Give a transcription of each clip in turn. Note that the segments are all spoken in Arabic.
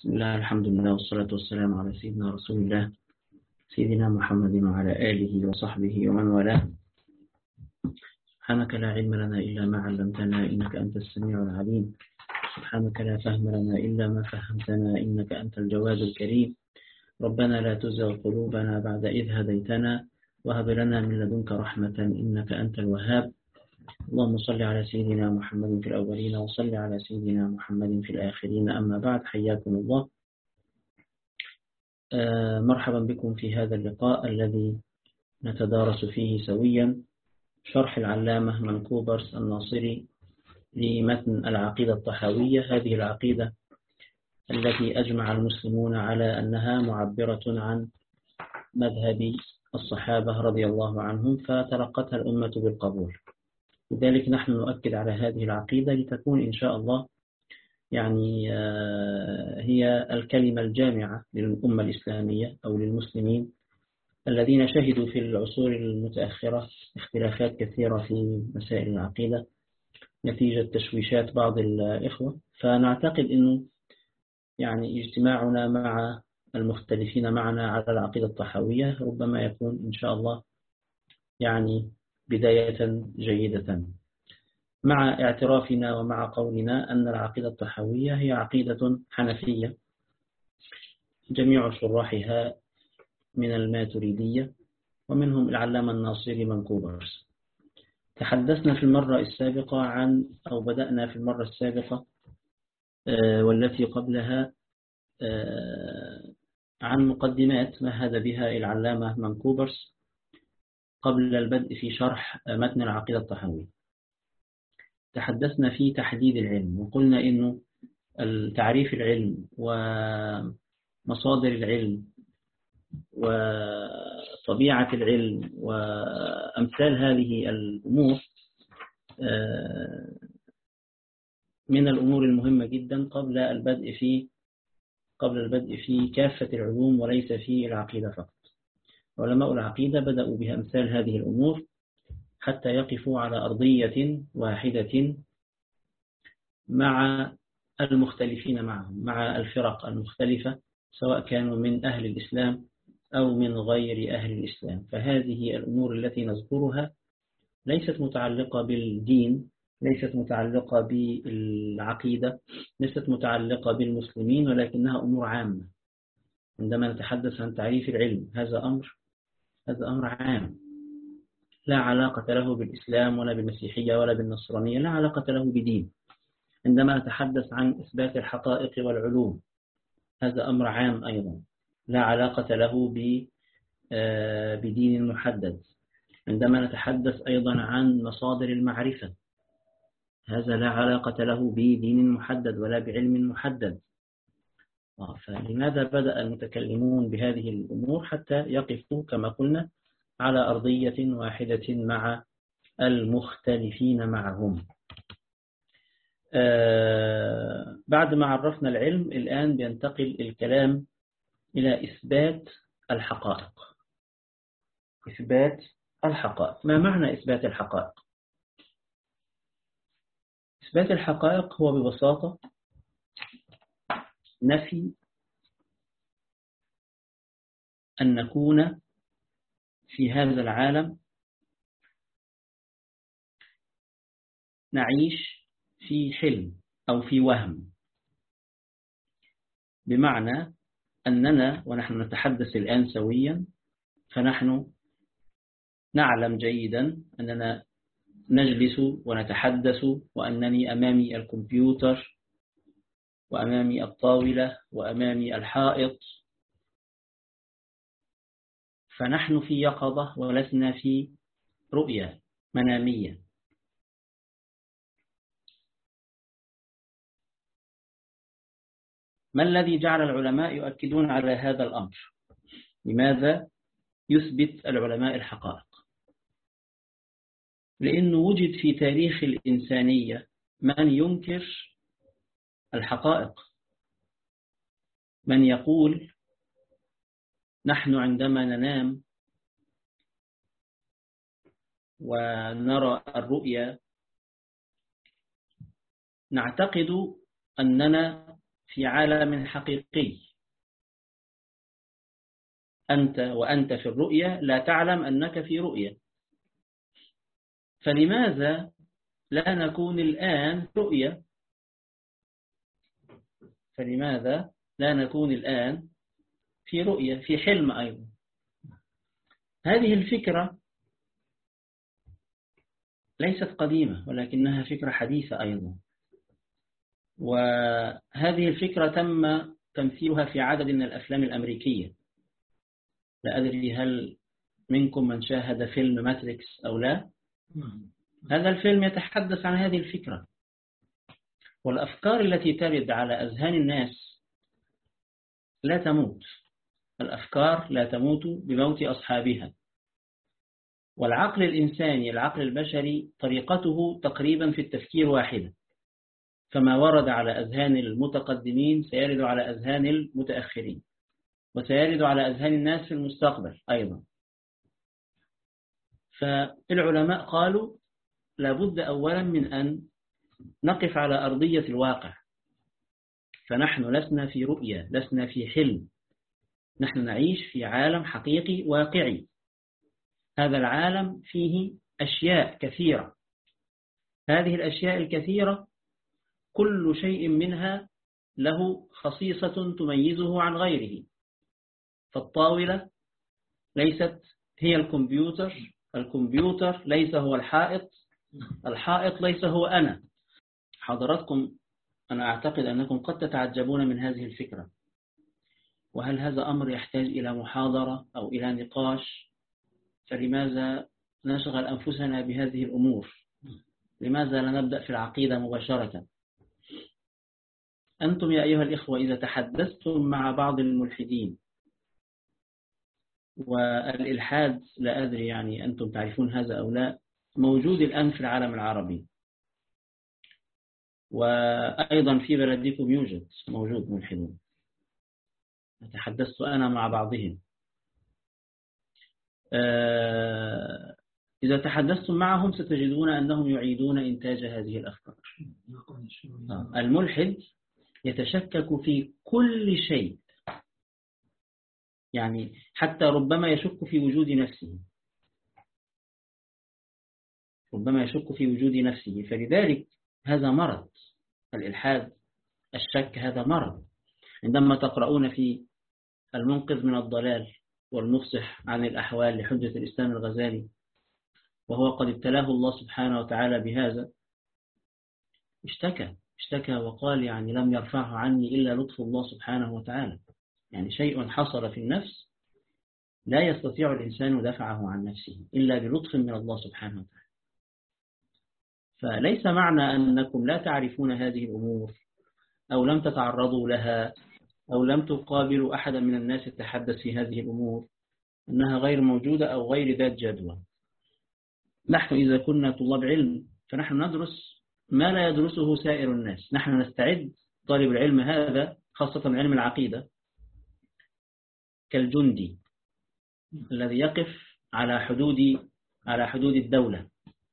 بسم الله، الحمد لله، والصلاة والسلام على سيدنا رسول الله سيدنا محمد وعلى آله وصحبه ومن والاه. سبحانك لا علم لنا إلا ما علمتنا إنك أنت السميع العليم. سبحانك لا فهم لنا إلا ما فهمتنا إنك أنت الجواد الكريم. ربنا لا تزغ قلوبنا بعد إذ هديتنا وهب لنا من لدنك رحمة إنك أنت الوهاب. اللهم صل على سيدنا محمد في الأولين وصل على سيدنا محمد في الآخرين. أما بعد، حياكم الله. مرحبا بكم في هذا اللقاء الذي نتدارس فيه سويا شرح العلامة منكوبرس الناصري لمتن العقيدة الطحاوية. هذه العقيدة التي أجمع المسلمون على أنها معبرة عن مذهب الصحابة رضي الله عنهم، فتلقتها الأمة بالقبول. لذلك نحن نؤكد على هذه العقيدة لتكون إن شاء الله هي الكلمة الجامعة للأمة الإسلامية أو للمسلمين الذين شهدوا في العصور المتأخرة اختلافات كثيرة في مسائل العقيدة نتيجة تشويشات بعض الإخوة. فنعتقد أنه اجتماعنا مع المختلفين معنا على العقيدة الطحاوية ربما يكون إن شاء الله بداية جيدة، مع اعترافنا ومع قولنا أن العقيدة الطحاوية هي عقيدة حنفية جميع شراحها من الماتريدية ومنهم العلامة الناصري منكوبرس. تحدثنا في المرة السابقة بدأنا في المرة السابقة والتي قبلها عن مقدمات مهد بها العلامة منكوبرس قبل البدء في شرح متن العقيدة الطحاوية. تحدثنا في تحديد العلم، وقلنا إنه تعريف العلم ومصادر العلم وطبيعة العلم وأمثال هذه الأمور من الأمور المهمة جدا قبل البدء في كافة العلوم وليس في العقيدة فقط. علماء العقيدة بدأوا بأمثال هذه الأمور حتى يقفوا على أرضية واحدة مع المختلفين معهم، مع الفرق المختلفة سواء كانوا من أهل الإسلام أو من غير أهل الإسلام. فهذه الأمور التي نذكرها ليست متعلقة بالدين، ليست متعلقة بالعقيدة، ليست متعلقة بالمسلمين، ولكنها أمور عامة. عندما نتحدث عن تعريف العلم هذا أمر عام لا علاقة له بالإسلام ولا بالمسيحية ولا بالنصرانية، لا علاقة له بدين. عندما نتحدث عن إثبات الحقائق والعلوم هذا أمر عام أيضا لا علاقة له بدين محدد. عندما نتحدث أيضا عن مصادر المعرفة هذا لا علاقة له بدين محدد ولا بعلم محدد. فلماذا بدأ المتكلمون بهذه الأمور؟ حتى يقفوا كما قلنا على أرضية واحدة مع المختلفين معهم. بعد ما عرفنا العلم الآن بينتقل الكلام إلى إثبات الحقائق. إثبات الحقائق، ما معنى إثبات الحقائق؟ إثبات الحقائق هو ببساطة نفي أن نكون في هذا العالم نعيش في حلم أو في وهم، بمعنى أننا ونحن نتحدث الآن سويا فنحن نعلم جيدا أننا نجلس ونتحدث وأنني أمامي الكمبيوتر وأمامي الطاولة وأمامي الحائط، فنحن في يقظة ولسنا في رؤية منامية. ما الذي جعل العلماء يؤكدون على هذا الأمر؟ لماذا يثبت العلماء الحقائق؟ لأنه وجد في تاريخ الإنسانية من ينكر الحقائق، من يقول نحن عندما ننام ونرى الرؤيا نعتقد أننا في عالم حقيقي، وأنت في الرؤية لا تعلم أنك في رؤية، فلماذا لا نكون الآن رؤية؟ فلماذا لا نكون الآن في رؤية، في حلم أيضا؟ هذه الفكرة ليست قديمة ولكنها فكرة حديثة أيضا، وهذه الفكرة تم تمثيلها في عدد من الأفلام الأمريكية. لا أدري هل منكم من شاهد فيلم ماتريكس أو لا؟ هذا الفيلم يتحدث عن هذه الفكرة، والأفكار التي ترد على أذهان الناس لا تموت، الأفكار لا تموت بموت أصحابها. والعقل الإنساني، العقل البشري، طريقته تقريبا في التفكير واحدة، فما ورد على أذهان المتقدمين سيرد على أذهان المتأخرين، وسيرد على أذهان الناس في المستقبل أيضا. فالعلماء قالوا لابد أولا من أن نقف على أرضية الواقع، فنحن لسنا في رؤية، لسنا في حلم، نحن نعيش في عالم حقيقي واقعي. هذا العالم فيه أشياء كثيرة، هذه الأشياء الكثيرة كل شيء منها له خصيصة تميزه عن غيره. فالطاولة ليست هي الكمبيوتر، الكمبيوتر ليس هو الحائط، الحائط ليس هو أنا. حضراتكم أنا أعتقد أنكم قد تتعجبون من هذه الفكرة، وهل هذا أمر يحتاج إلى محاضرة أو إلى نقاش؟ فلماذا نشغل أنفسنا بهذه الأمور؟ لماذا لا نبدأ في العقيدة مباشرة؟ أنتم يا أيها الإخوة إذا تحدثتم مع بعض الملحدين، والإلحاد لا أدري يعني أنتم تعرفون هذا أو لا، موجود الآن في العالم العربي، وأيضا في بلدكم يوجد موجود ملحدون، تحدثت أنا مع بعضهم. إذا تحدثتم معهم ستجدون أنهم يعيدون إنتاج هذه الأفكار. الملحد يتشكك في كل شيء، يعني حتى ربما يشك في وجود نفسه، ربما يشك في وجود نفسه. فلذلك هذا مرض، الإلحاد، الشك، هذا مرض. عندما تقرؤون في المنقذ من الضلال والمفصح عن الأحوال لحجة الإسلام الغزالي، وهو قد ابتلاه الله سبحانه وتعالى بهذا، اشتكى وقال يعني لم يرفعه عني إلا لطف الله سبحانه وتعالى. يعني شيء حصل في النفس لا يستطيع الإنسان دفعه عن نفسه إلا بلطف من الله سبحانه وتعالى. فليس معنى أنكم لا تعرفون هذه الأمور أو لم تتعرضوا لها أو لم تقابلوا أحدا من الناس يتحدث في هذه الأمور أنها غير موجودة أو غير ذات جدوى. نحن إذا كنا طلاب علم فنحن ندرس ما لا يدرسه سائر الناس. نحن نستعد، طالب العلم هذا خاصة علم العقيدة، كالجندي الذي يقف على حدود الدولة.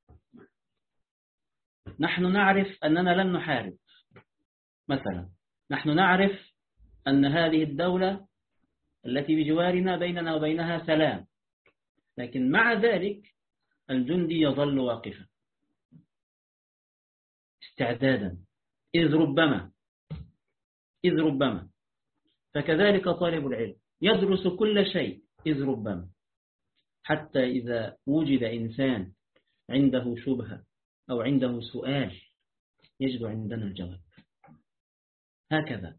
نحن نعرف أننا لن نحارب مثلا، نحن نعرف أن هذه الدولة التي بجوارنا بيننا وبينها سلام، لكن مع ذلك الجندي يظل واقفا استعدادا، إذ ربما. فكذلك طالب العلم يدرس كل شيء إذ ربما، حتى إذا وجد إنسان عنده شبهة أو عنده سؤال يجد عندنا الجواب. هكذا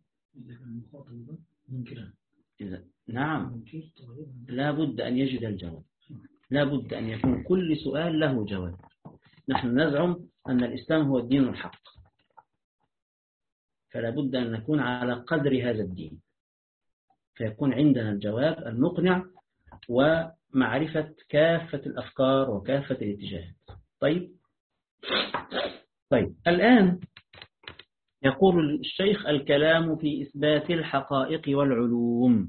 نعم، لا بد أن يجد الجواب، لا بد أن يكون كل سؤال له جواب. نحن نزعم أن الإسلام هو الدين الحق، فلا بد أن نكون على قدر هذا الدين، فيكون عندنا الجواب المقنع ومعرفة كافة الأفكار وكافة الاتجاهات. طيب الآن يقول الشيخ: الكلام في إثبات الحقائق والعلوم.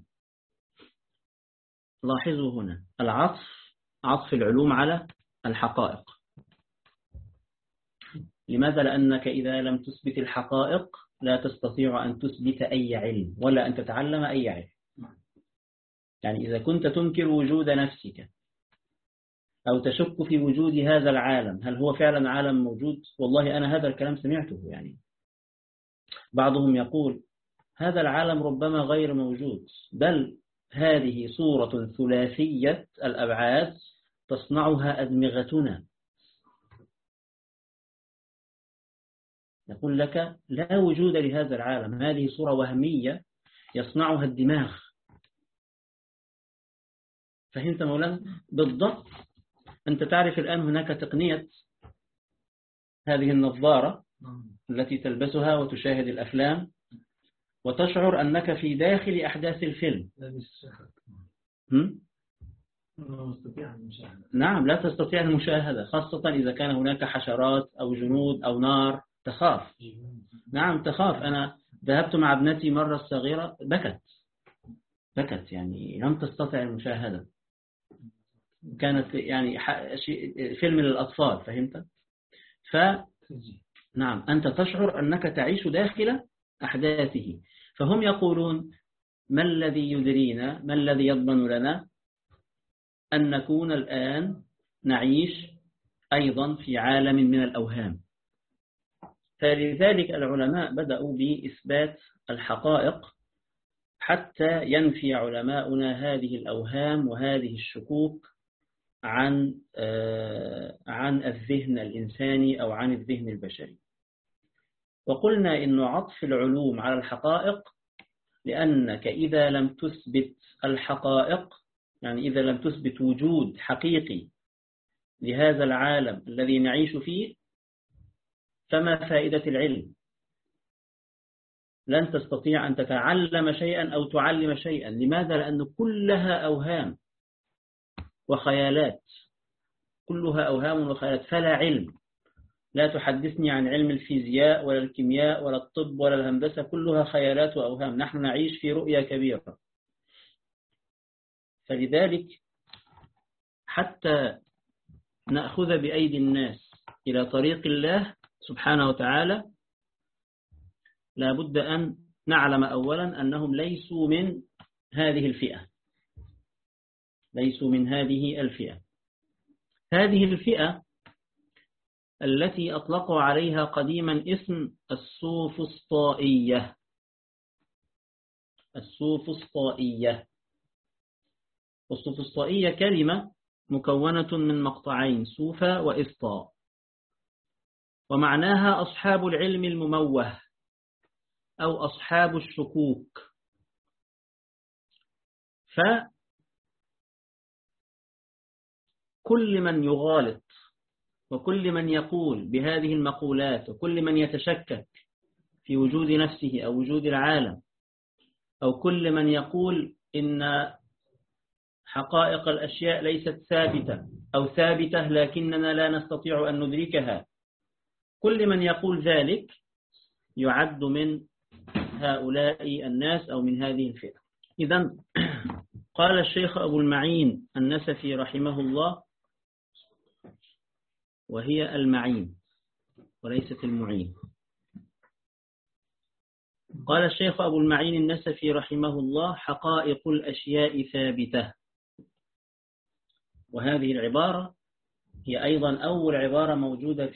لاحظوا هنا عطف العلوم على الحقائق. لماذا؟ لأنك إذا لم تثبت الحقائق لا تستطيع أن تثبت أي علم ولا أن تتعلم أي علم. يعني إذا كنت تنكر وجود نفسك أو تشك في وجود هذا العالم، هل هو فعلا عالم موجود؟ والله أنا هذا الكلام سمعته. يعني بعضهم يقول هذا العالم ربما غير موجود، بل هذه صورة ثلاثية الأبعاد تصنعها أدمغتنا. يقول لك لا وجود لهذا العالم، هذه صورة وهمية يصنعها الدماغ. فهمت مولانا؟ بالضبط. أنت تعرف الآن هناك تقنية هذه النظارة التي تلبسها وتشاهد الأفلام وتشعر أنك في داخل أحداث الفيلم. نعم، لا تستطيع المشاهدة، خاصة إذا كان هناك حشرات أو جنود أو نار، تخاف. نعم تخاف. أنا ذهبت مع ابنتي مرة الصغيرة، بكت يعني لم تستطع المشاهدة. كانت يعني فيلم للأطفال، فهمت؟ نعم أنت تشعر أنك تعيش داخل أحداثه. فهم يقولون ما الذي يدرينا، ما الذي يضمن لنا أن نكون الآن نعيش أيضا في عالم من الأوهام؟ فلذلك العلماء بدأوا بإثبات الحقائق حتى ينفي علماؤنا هذه الأوهام وهذه الشكوك عن الذهن الإنساني أو عن الذهن البشري. وقلنا إن عطف العلوم على الحقائق، لأنك إذا لم تثبت الحقائق، يعني إذا لم تثبت وجود حقيقي لهذا العالم الذي نعيش فيه، فما فائدة العلم؟ لن تستطيع أن تتعلم شيئا أو تعلم شيئا. لماذا؟ لأن كلها أوهام وخيالات، كلها أوهام وخيالات، فلا علم. لا تحدثني عن علم الفيزياء ولا الكيمياء ولا الطب ولا الهندسة، كلها خيالات وأوهام. نحن نعيش في رؤية كبيرة. فلذلك حتى نأخذ بأيدي الناس إلى طريق الله سبحانه وتعالى، لا بد أن نعلم أولا أنهم ليسوا من هذه الفئة، ليسوا من هذه الفئة. هذه الفئة التي أطلقوا عليها قديما اسم السوفسطائية. السوفسطائية، والسوفسطائية كلمة مكونة من مقطعين، سوفا وإسطاء، ومعناها أصحاب العلم المموه أو أصحاب الشكوك. فكل من يغالط وكل من يقول بهذه المقولات وكل من يتشكك في وجود نفسه أو وجود العالم، أو كل من يقول إن حقائق الأشياء ليست ثابتة أو ثابتة لكننا لا نستطيع أن ندركها، كل من يقول ذلك يعد من هؤلاء الناس أو من هذه الفئة. إذن قال الشيخ أبو المعين النسفي رحمه الله، وهي المعين وليست المعين. قال الشيخ أبو المعين النسفي رحمه الله: حقائق الأشياء ثابتة. وهذه العبارة هي أيضا أول عبارة موجودة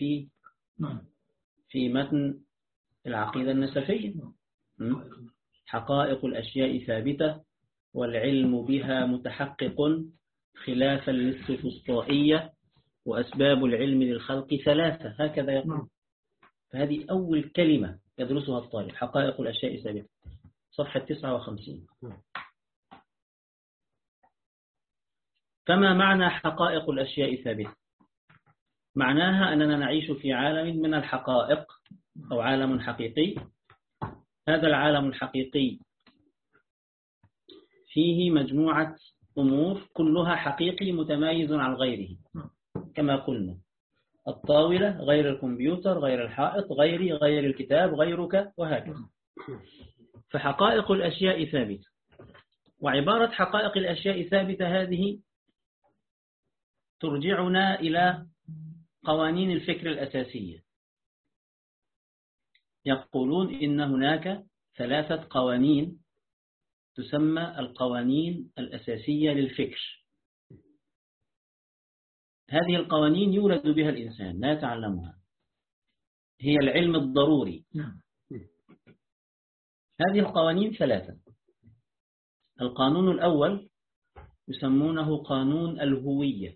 في متن العقيدة النسفية. حقائق الأشياء ثابتة والعلم بها متحقق خلافا للسوفسطائية، وأسباب العلم للخلق ثلاثة، هكذا يقول. فهذه أول كلمة يدرسها الطالب، حقائق الأشياء ثابتة، صفحة 59. فما معنى حقائق الأشياء ثابتة؟ معناها أننا نعيش في عالم من الحقائق أو عالم حقيقي. هذا العالم الحقيقي فيه مجموعة أمور كلها حقيقي متمايز عن غيره، كما قلنا: الطاولة غير الكمبيوتر، غير الحائط، غيري، غير الكتاب، غيرك، وهكذا. فحقائق الأشياء ثابتة. وعبارة حقائق الأشياء ثابتة هذه ترجعنا إلى قوانين الفكر الأساسية. يقولون إن هناك 3 قوانين تسمى القوانين الأساسية للفكر. هذه القوانين يولد بها الإنسان لا يتعلمها، هي العلم الضروري. هذه القوانين 3. القانون الأول يسمونه قانون الهوية.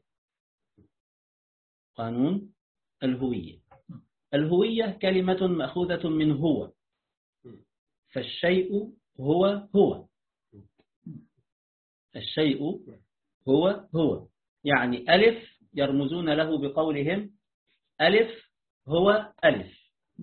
قانون الهوية. الهوية كلمة مأخوذة من هو، فالشيء هو. الشيء هو يعني ألف يرمزون له بقولهم ألف هو ألف.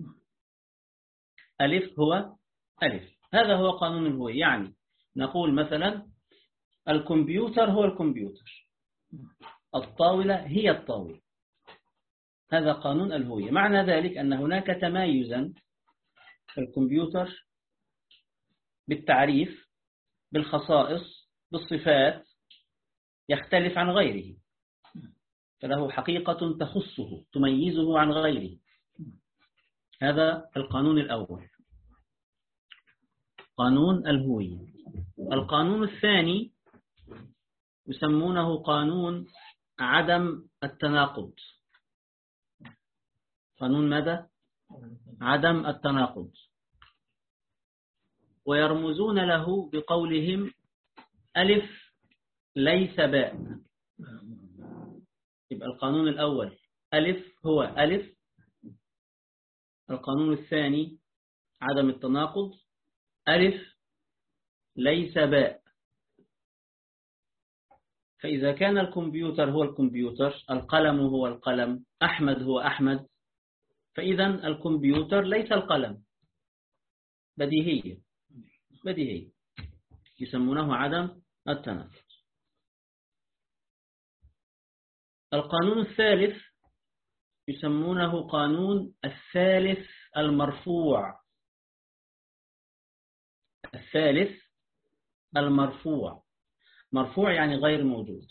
ألف هو ألف. هذا هو قانون الهوية. يعني نقول مثلا الكمبيوتر هو الكمبيوتر، الطاولة هي الطاولة. هذا قانون الهوية. معنى ذلك أن هناك تمايزا في الكمبيوتر بالتعريف، بالخصائص، بالصفات، يختلف عن غيره، فله حقيقة تخصه تميزه عن غيره. هذا القانون الأول، قانون الهوية. القانون الثاني يسمونه قانون عدم التناقض. قانون ماذا؟ عدم التناقض. ويرمزون له بقولهم ألف ليس باء. يبقى القانون الأول ألف هو ألف، القانون الثاني عدم التناقض، ألف ليس باء. فإذا كان الكمبيوتر هو الكمبيوتر، القلم هو القلم، أحمد هو أحمد، فإذا الكمبيوتر ليس القلم. بديهية يسمونه عدم التناقض. القانون الثالث يسمونه قانون الثالث المرفوع. الثالث المرفوع. مرفوع يعني غير موجود.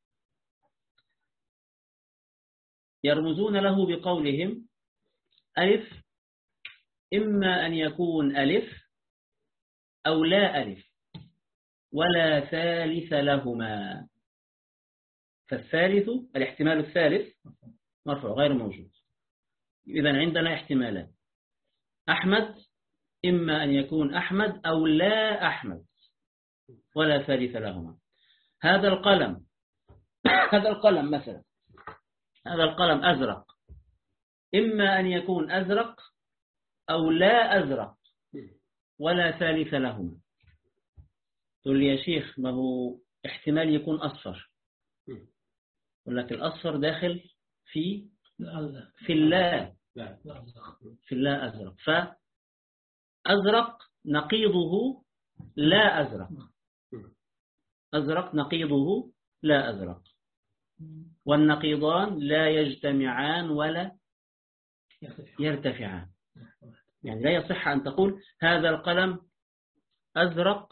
يرمزون له بقولهم ألف إما أن يكون ألف أو لا ألف ولا ثالث لهما. فالثالث الاحتمال الثالث مرفوع غير موجود. إذن عندنا احتمالان: أحمد إما أن يكون أحمد أو لا أحمد ولا ثالث لهما. هذا القلم مثلا، هذا القلم أزرق، إما أن يكون أزرق أو لا أزرق ولا ثالث لهما. تقول لي يا شيخ ما هو احتمال يكون أصفر، ولكن الأصفر داخل في اللا أزرق، فأزرق نقيضه لا أزرق، أزرق نقيضه لا أزرق، والنقيضان لا يجتمعان ولا يرتفعان. يعني لا يصح أن تقول هذا القلم أزرق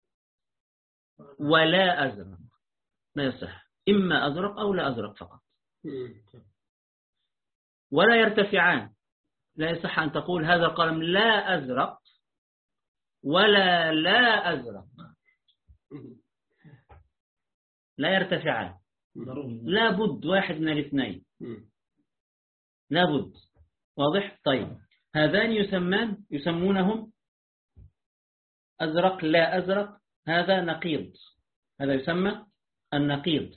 ولا أزرق، لا يصح، إما أزرق أو لا أزرق فقط. ولا يرتفعان، لا يصح أن تقول هذا القلم لا أزرق ولا لا أزرق، لا يرتفعان، لا بد واحد من الاثنين، لا بد. واضح؟ طيب هذان يسمونهم أزرق لا أزرق، هذا نقيض، هذا يسمى النقيض.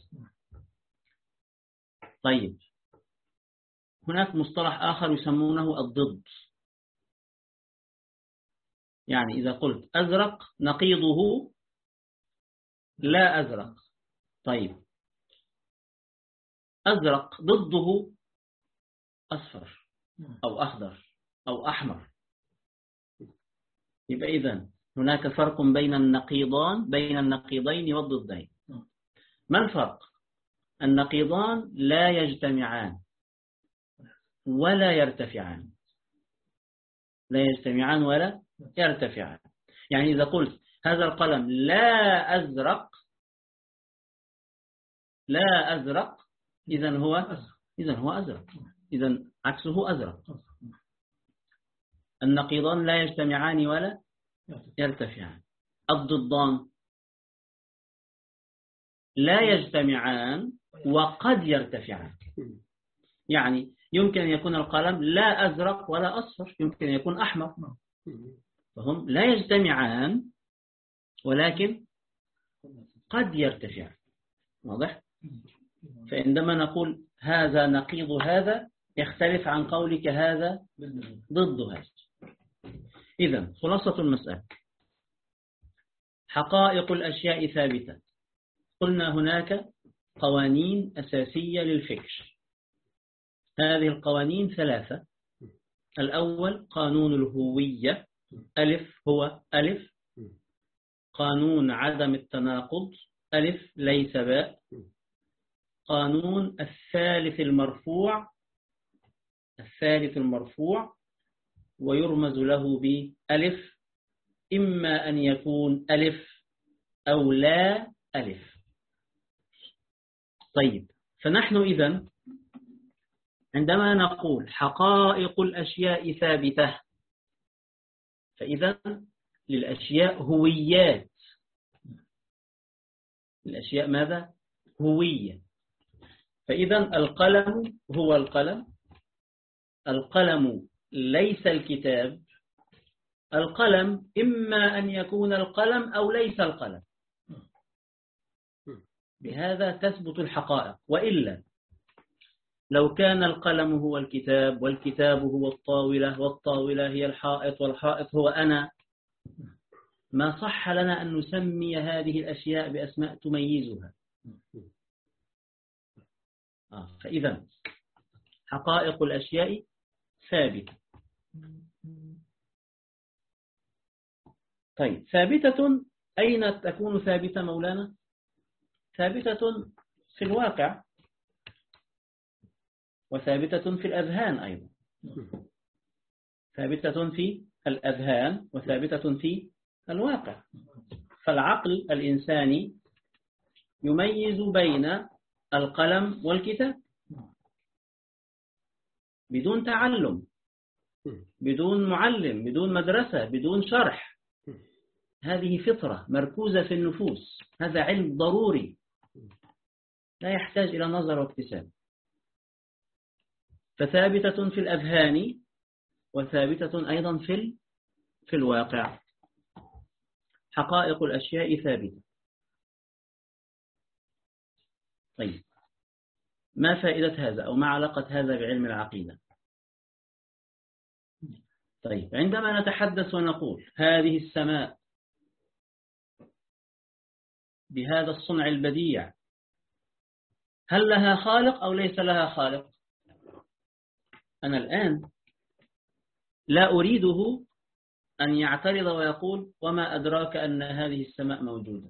طيب هناك مصطلح آخر يسمونه الضد. يعني إذا قلت أزرق نقيضه لا أزرق، طيب أزرق ضده أصفر أو أخضر أو أحمر. يبقى إذن هناك فرق بين النقيضين والضدين. ما الفرق؟ النقيضان لا يجتمعان ولا يرتفعان، لا يجتمعان ولا يرتفعان. يعني إذا قلت هذا القلم لا أزرق إذن هو أزرق، إذن عكسه أزرق. النقيضان لا يجتمعان ولا يرتفعان. الضدان لا يجتمعان وقد يرتفعان. يعني يمكن أن يكون القلم لا أزرق ولا أصفر، يمكن أن يكون أحمر، فهم لا يجتمعان ولكن قد يرتفعان. واضح؟ فعندما نقول هذا نقيض هذا يختلف عن قولك هذا ضد هذا. إذن خلاصة المسألة: حقائق الأشياء ثابتة. قلنا هناك قوانين أساسية للفكر، هذه القوانين ثلاثة. الأول قانون الهوية، ألف هو ألف. قانون عدم التناقض، ألف ليس باء. قانون الثالث المرفوع، الثالث المرفوع ويرمز له بألف، إما أن يكون ألف أو لا ألف. طيب، فنحن إذن عندما نقول حقائق الأشياء ثابتة، فإذا للأشياء هويات. الأشياء ماذا؟ هوية. فإذا القلم هو القلم، القلم ليس الكتاب، القلم إما أن يكون القلم أو ليس القلم. بهذا تثبت الحقائق. وإلا لو كان القلم هو الكتاب والكتاب هو الطاولة والطاولة هي الحائط والحائط هو أنا، ما صح لنا أن نسمي هذه الأشياء بأسماء تميزها. فإذا حقائق الأشياء ثابتة. طيب، ثابتة أين تكون ثابتة مولانا؟ ثابتة في الواقع، وثابتة في الأذهان أيضا. ثابتة في الأذهان وثابتة في الواقع. فالعقل الإنساني يميز بين القلم والكتاب بدون تعلم، بدون معلم، بدون مدرسة، بدون شرح. هذه فطرة مركوزة في النفوس، هذا علم ضروري لا يحتاج إلى نظر واكتساب. فثابتة في الأذهان وثابتة أيضا في الواقع. حقائق الأشياء ثابتة. طيب، ما فائدة هذا أو ما علاقة هذا بعلم العقيدة؟ طيب، عندما نتحدث ونقول هذه السماء بهذا الصنع البديع، هل لها خالق أو ليس لها خالق؟ أنا الآن لا أريده أن يعترض ويقول وما أدراك أن هذه السماء موجودة.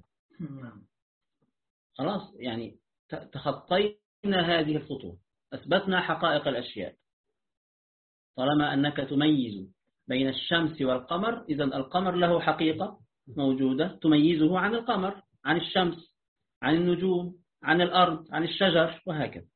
خلاص، يعني تخطينا هذه الخطوة، أثبتنا حقائق الأشياء. طالما أنك تميز بين الشمس والقمر، إذن القمر له حقيقة موجودة تميزه عن القمر، عن الشمس، عن النجوم، عن الأرض، عن الشجر، وهكذا.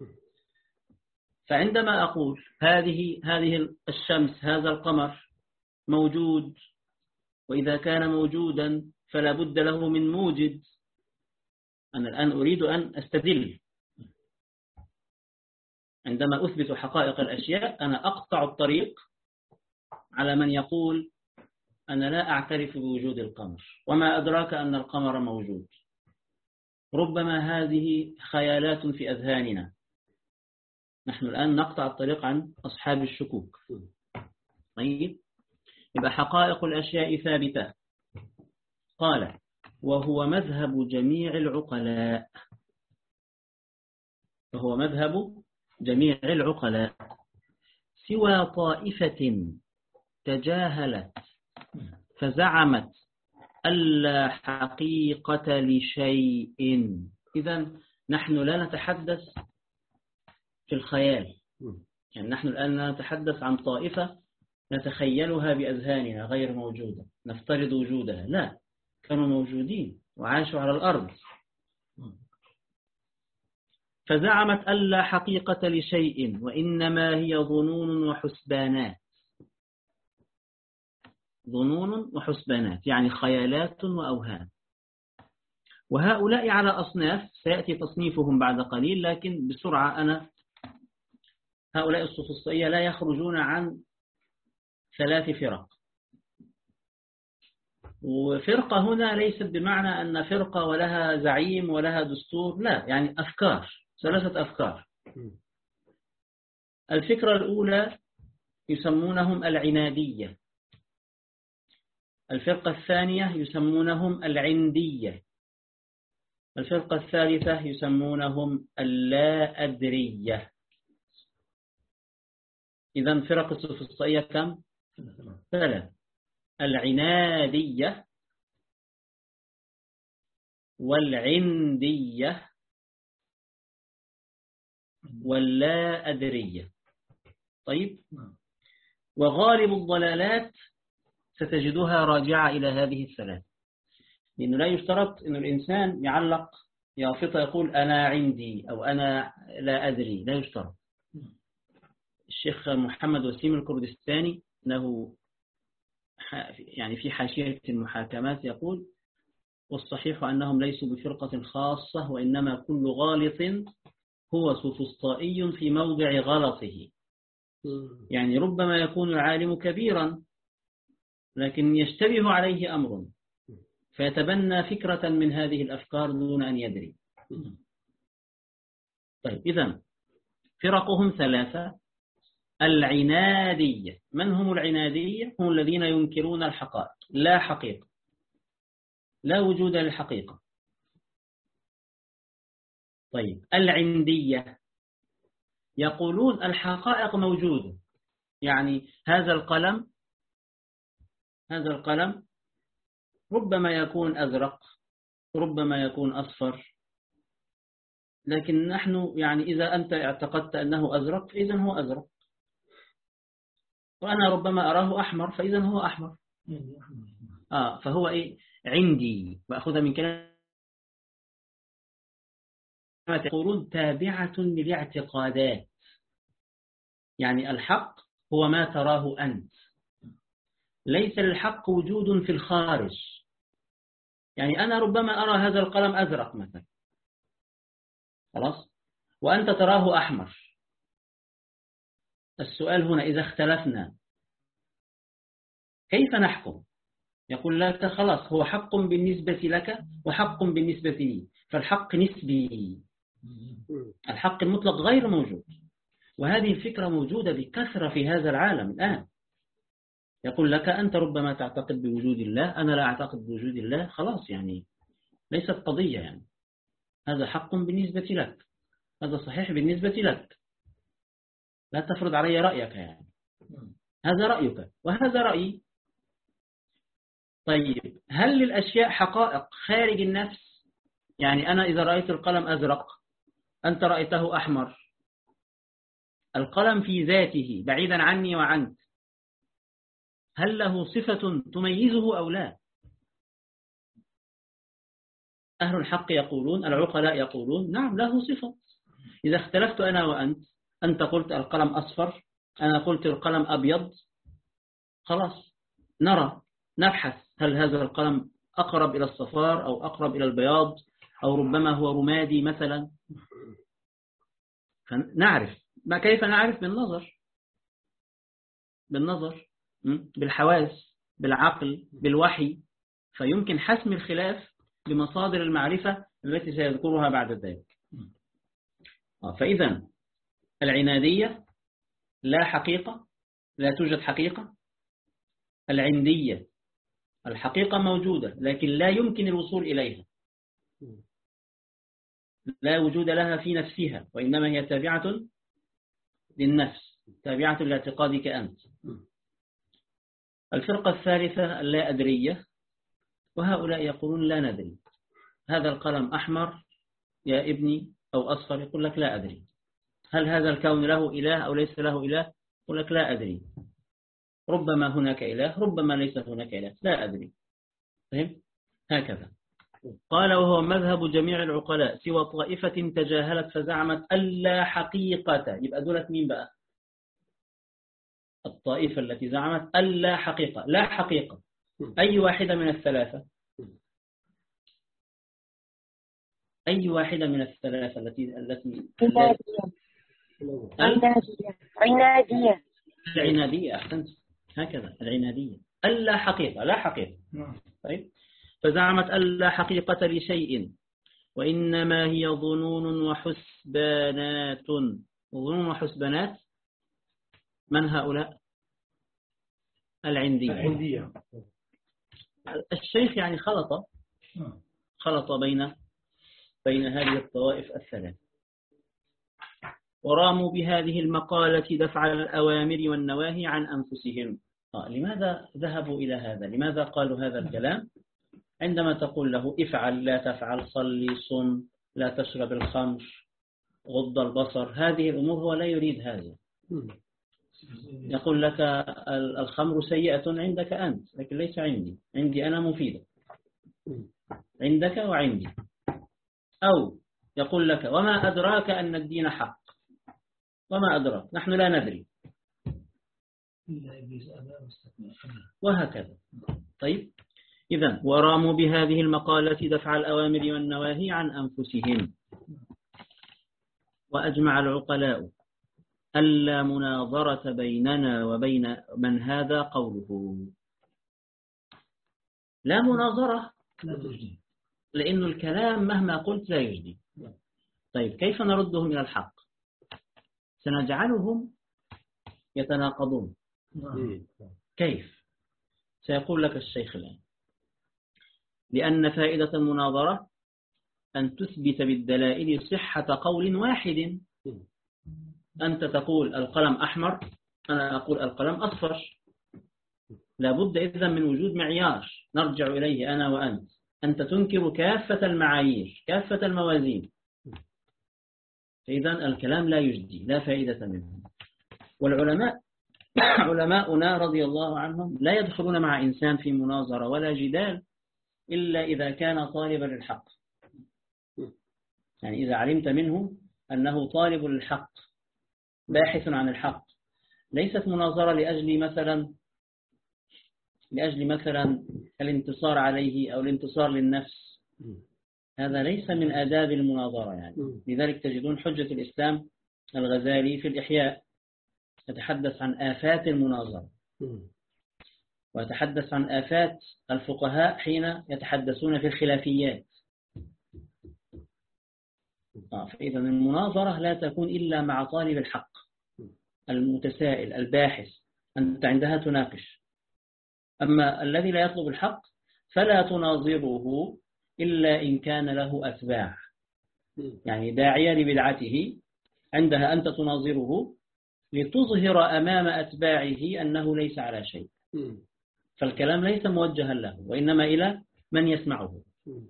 فعندما أقول هذه الشمس، هذا القمر موجود، وإذا كان موجودا فلا بد له من موجد، أنا الآن أريد أن أستدل. عندما أثبت حقائق الأشياء أنا أقطع الطريق على من يقول أنا لا أعترف بوجود القمر، وما أدراك أن القمر موجود. ربما هذه خيالات في أذهاننا. نحن الآن نقطع الطريق عن أصحاب الشكوك. طيب، يبقى حقائق الأشياء ثابتة. قال وهو مذهب جميع العقلاء، وهو مذهب جميع العقلاء سوى طائفة تجاهلت فزعمت ألا حقيقة لشيء. إذن نحن لا نتحدث في الخيال، يعني نحن الآن لا نتحدث عن طائفة نتخيلها بأذهاننا غير موجودة نفترض وجودها، لا، كانوا موجودين وعاشوا على الأرض. فزعمت ألا حقيقة لشيء وإنما هي ظنون وحسبانات. ظنون وحسبانات، يعني خيالات وأوهام. وهؤلاء على أصناف سيأتي تصنيفهم بعد قليل، لكن بسرعة هؤلاء السوفسطائية لا يخرجون عن 3 فرق. وفرقة هنا ليست بمعنى أن فرقة ولها زعيم ولها دستور، لا، يعني أفكار، 3 أفكار. الفكرة الأولى يسمونهم العنادية، الفرقة الثانية يسمونهم العندية، الفرقة الثالثة يسمونهم اللا أدرية. إذن فرق السوفسطائية كم؟ 3: العنادية والعندية واللا أدرية. طيب، وغالب الضلالات ستجدها راجعة إلى هذه ال3، لأنه لا يشترط أن الإنسان يعلق يافطة يقول أنا عندي أو أنا لا أدري، لا يشترط. الشيخ محمد وسيم الكردستاني له يعني في حاشية المحاكمات يقول: والصحيح أنهم ليسوا بفرقة خاصة، وإنما كل غالط هو سوفسطائي في موضع غلطه. يعني ربما يكون العالم كبيرا لكن يشتبه عليه أمر فيتبنى فكرة من هذه الأفكار دون أن يدري. طيب، إذن فرقهم 3: العنادية. من هم العنادية؟ هم الذين ينكرون الحقائق، لا حقيقة، لا وجود للحقيقة. طيب، العندية يقولون الحقائق موجودة، يعني هذا القلم ربما يكون أزرق، ربما يكون أصفر، لكن نحن يعني إذا أنت اعتقدت أنه أزرق فإذن هو أزرق، وأنا ربما أراه أحمر فإذن هو أحمر. فهو إيه؟ عندي، وأخذها من كلمة يقولون تابعة للاعتقادات، يعني الحق هو ما تراه أنت، ليس للحق وجود في الخارج. يعني أنا ربما أرى هذا القلم أزرق مثلا، خلاص، وأنت تراه أحمر. السؤال هنا إذا اختلفنا كيف نحكم؟ يقول لك خلاص، هو حق بالنسبة لك وحق بالنسبة لي، فالحق نسبي، الحق المطلق غير موجود. وهذه الفكرة موجودة بكثرة في هذا العالم الآن. يقول لك أنت ربما تعتقد بوجود الله، أنا لا أعتقد بوجود الله، خلاص، يعني ليست قضية، يعني هذا حق بالنسبة لك، هذا صحيح بالنسبة لك، لا تفرض علي رأيك، يعني هذا رأيك وهذا رأيي. طيب، هل للأشياء حقائق خارج النفس؟ يعني أنا إذا رأيت القلم أزرق أنت رأيته أحمر، القلم في ذاته بعيدا عني وعنك، هل له صفة تميزه أو لا؟ أهل الحق يقولون، العقلاء يقولون نعم له صفة. إذا اختلفت أنا وأنت، أنت قلت القلم أصفر، أنا قلت القلم أبيض، خلاص نبحث هل هذا القلم أقرب إلى الصفار أو أقرب إلى البياض أو ربما هو رمادي مثلا، فنعرف. ما كيف نعرف؟ بالنظر، بالحواس، بالعقل، بالوحي. فيمكن حسم الخلاف بمصادر المعرفة التي سيذكرها بعد ذلك. فإذا العنادية لا حقيقة، لا توجد حقيقة. العندية الحقيقة موجودة لكن لا يمكن الوصول إليها، لا وجود لها في نفسها، وإنما هي تابعة للنفس، تابعة لاعتقادك أنت. الفرقة الثالثة اللا أدرية، وهؤلاء يقولون لا ندري، هذا القلم أحمر يا ابني أو أصفر، يقول لك لا أدري. هل هذا الكون له إله أو ليس له إله؟ يقول لك لا أدري، ربما هناك إله ربما ليس هناك إله، لا أدري. فهم؟ هكذا قال: وهو مذهب جميع العقلاء سوى طائفة تجاهلت فزعمت ألا حقيقة. يبقى دولة مين بقى؟ الطائفة التي زعمت ألا حقيقة، لا حقيقة، أي واحدة من الثلاثة؟ أي واحدة من الثلاثة التي عنادية. العنادية. أحسنت، هكذا العنادية. ألا حقيقة، لا حقيقة. طيب، فزعمت ألا حقيقة لشيء وإنما هي ظنون وحسبانات. ظنون وحسبانات، من هؤلاء؟ العندية. الشيخ يعني خلط بين هذه الطوائف الثلاث، وراموا بهذه المقالة دفع الأوامر والنواهي عن أنفسهم. لماذا ذهبوا إلى هذا؟ لماذا قالوا هذا الكلام؟ عندما تقول له افعل، لا تفعل، صلي، صم، لا تشرب الخمر، غض البصر، هذه الأمور هو لا يريد هذا. يقول لك الخمر سيئة عندك أنت، لكن ليس عندي أنا مفيدة، عندك وعندي. أو يقول لك وما أدراك أن الدين حق، وما أدراك، نحن لا ندري، وهكذا. طيب، إذن وراموا بهذه المقالة دفع الأوامر والنواهي عن أنفسهم. وأجمع العقلاء ألا مناظرة بيننا وبين من هذا قوله. لا مناظرة، لأن الكلام مهما قلت لا يجدي. طيب، كيف نردهم إلى الحق؟ سنجعلهم يتناقضون. كيف؟ سيقول لك الشيخ الآن: لأن فائدة المناظرة أن تثبت بالدلائل صحة قول واحد. أنت تقول القلم أحمر، أنا أقول القلم أصفر. لابد إذن من وجود معيار نرجع إليه أنا وأنت. أنت تنكر كافة المعايير، كافة الموازين، إذن الكلام لا يجدي، لا فائدة منه. والعلماء علماؤنا رضي الله عنهم لا يدخلون مع إنسان في مناظرة ولا جدال إلا إذا كان طالبا للحق. يعني إذا علمت منه أنه طالب للحق، باحث عن الحق، ليست مناظرة لأجل مثلا الانتصار عليه أو الانتصار للنفس. هذا ليس من آداب المناظرة يعني. لذلك تجدون حجة الإسلام الغزالي في الإحياء يتحدث عن آفات المناظرة، ويتحدث عن آفات الفقهاء حين يتحدثون في الخلافيات. فإذا المناظرة لا تكون إلا مع طالب الحق المتسائل الباحث، أنت عندها تناقش. أما الذي لا يطلب الحق فلا تناظره إلا إن كان له أتباع، يعني داعية لبدعته، عندها أنت تناظره لتظهر أمام أتباعه أنه ليس على شيء. فالكلام ليس موجها له وإنما إلى من يسمعه.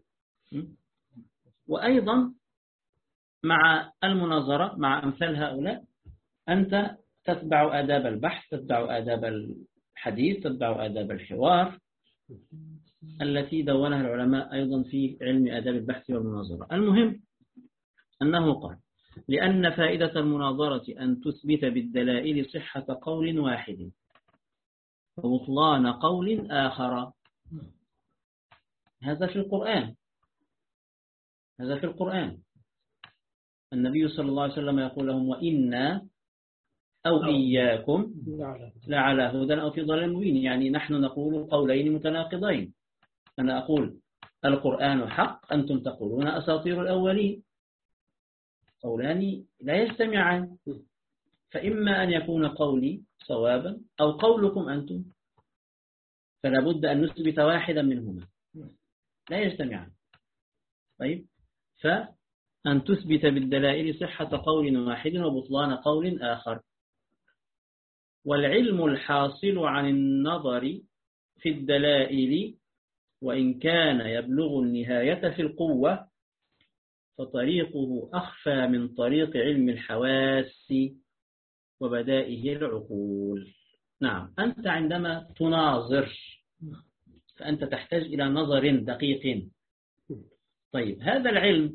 وأيضا مع المناظرة مع أمثال هؤلاء أنت تتبع آداب البحث، تتبع آداب الحديث، تتبع آداب الحوار التي دونها العلماء أيضا في علم آداب البحث والمناظرة. المهم أنه قال: لأن فائدة المناظرة أن تثبت بالدلائل صحة قول واحد وبطلان قول آخر. هذا في القرآن، هذا في القرآن. النبي صلى الله عليه وسلم يقول لهم: وإنا أو إياكم لعلى هدى أو في ضلال مبين. يعني نحن نقول قولين متناقضين، أنا أقول القرآن حق، أنتم تقولون أساطير الأولين، قولان لا يجتمعان. فإما أن يكون قولي صوابا أو قولكم أنتم، فلا بد أن نثبت واحدا منهما، لا يجتمعان. طيب، فأن تثبت بالدلائل صحة قول واحد وبطلان قول آخر. والعلم الحاصل عن النظر في الدلائل وإن كان يبلغ النهاية في القوة فطريقه أخفى من طريق علم الحواس وبدائه العقول. نعم، أنت عندما تناظر فأنت تحتاج إلى نظر دقيق. طيب، هذا العلم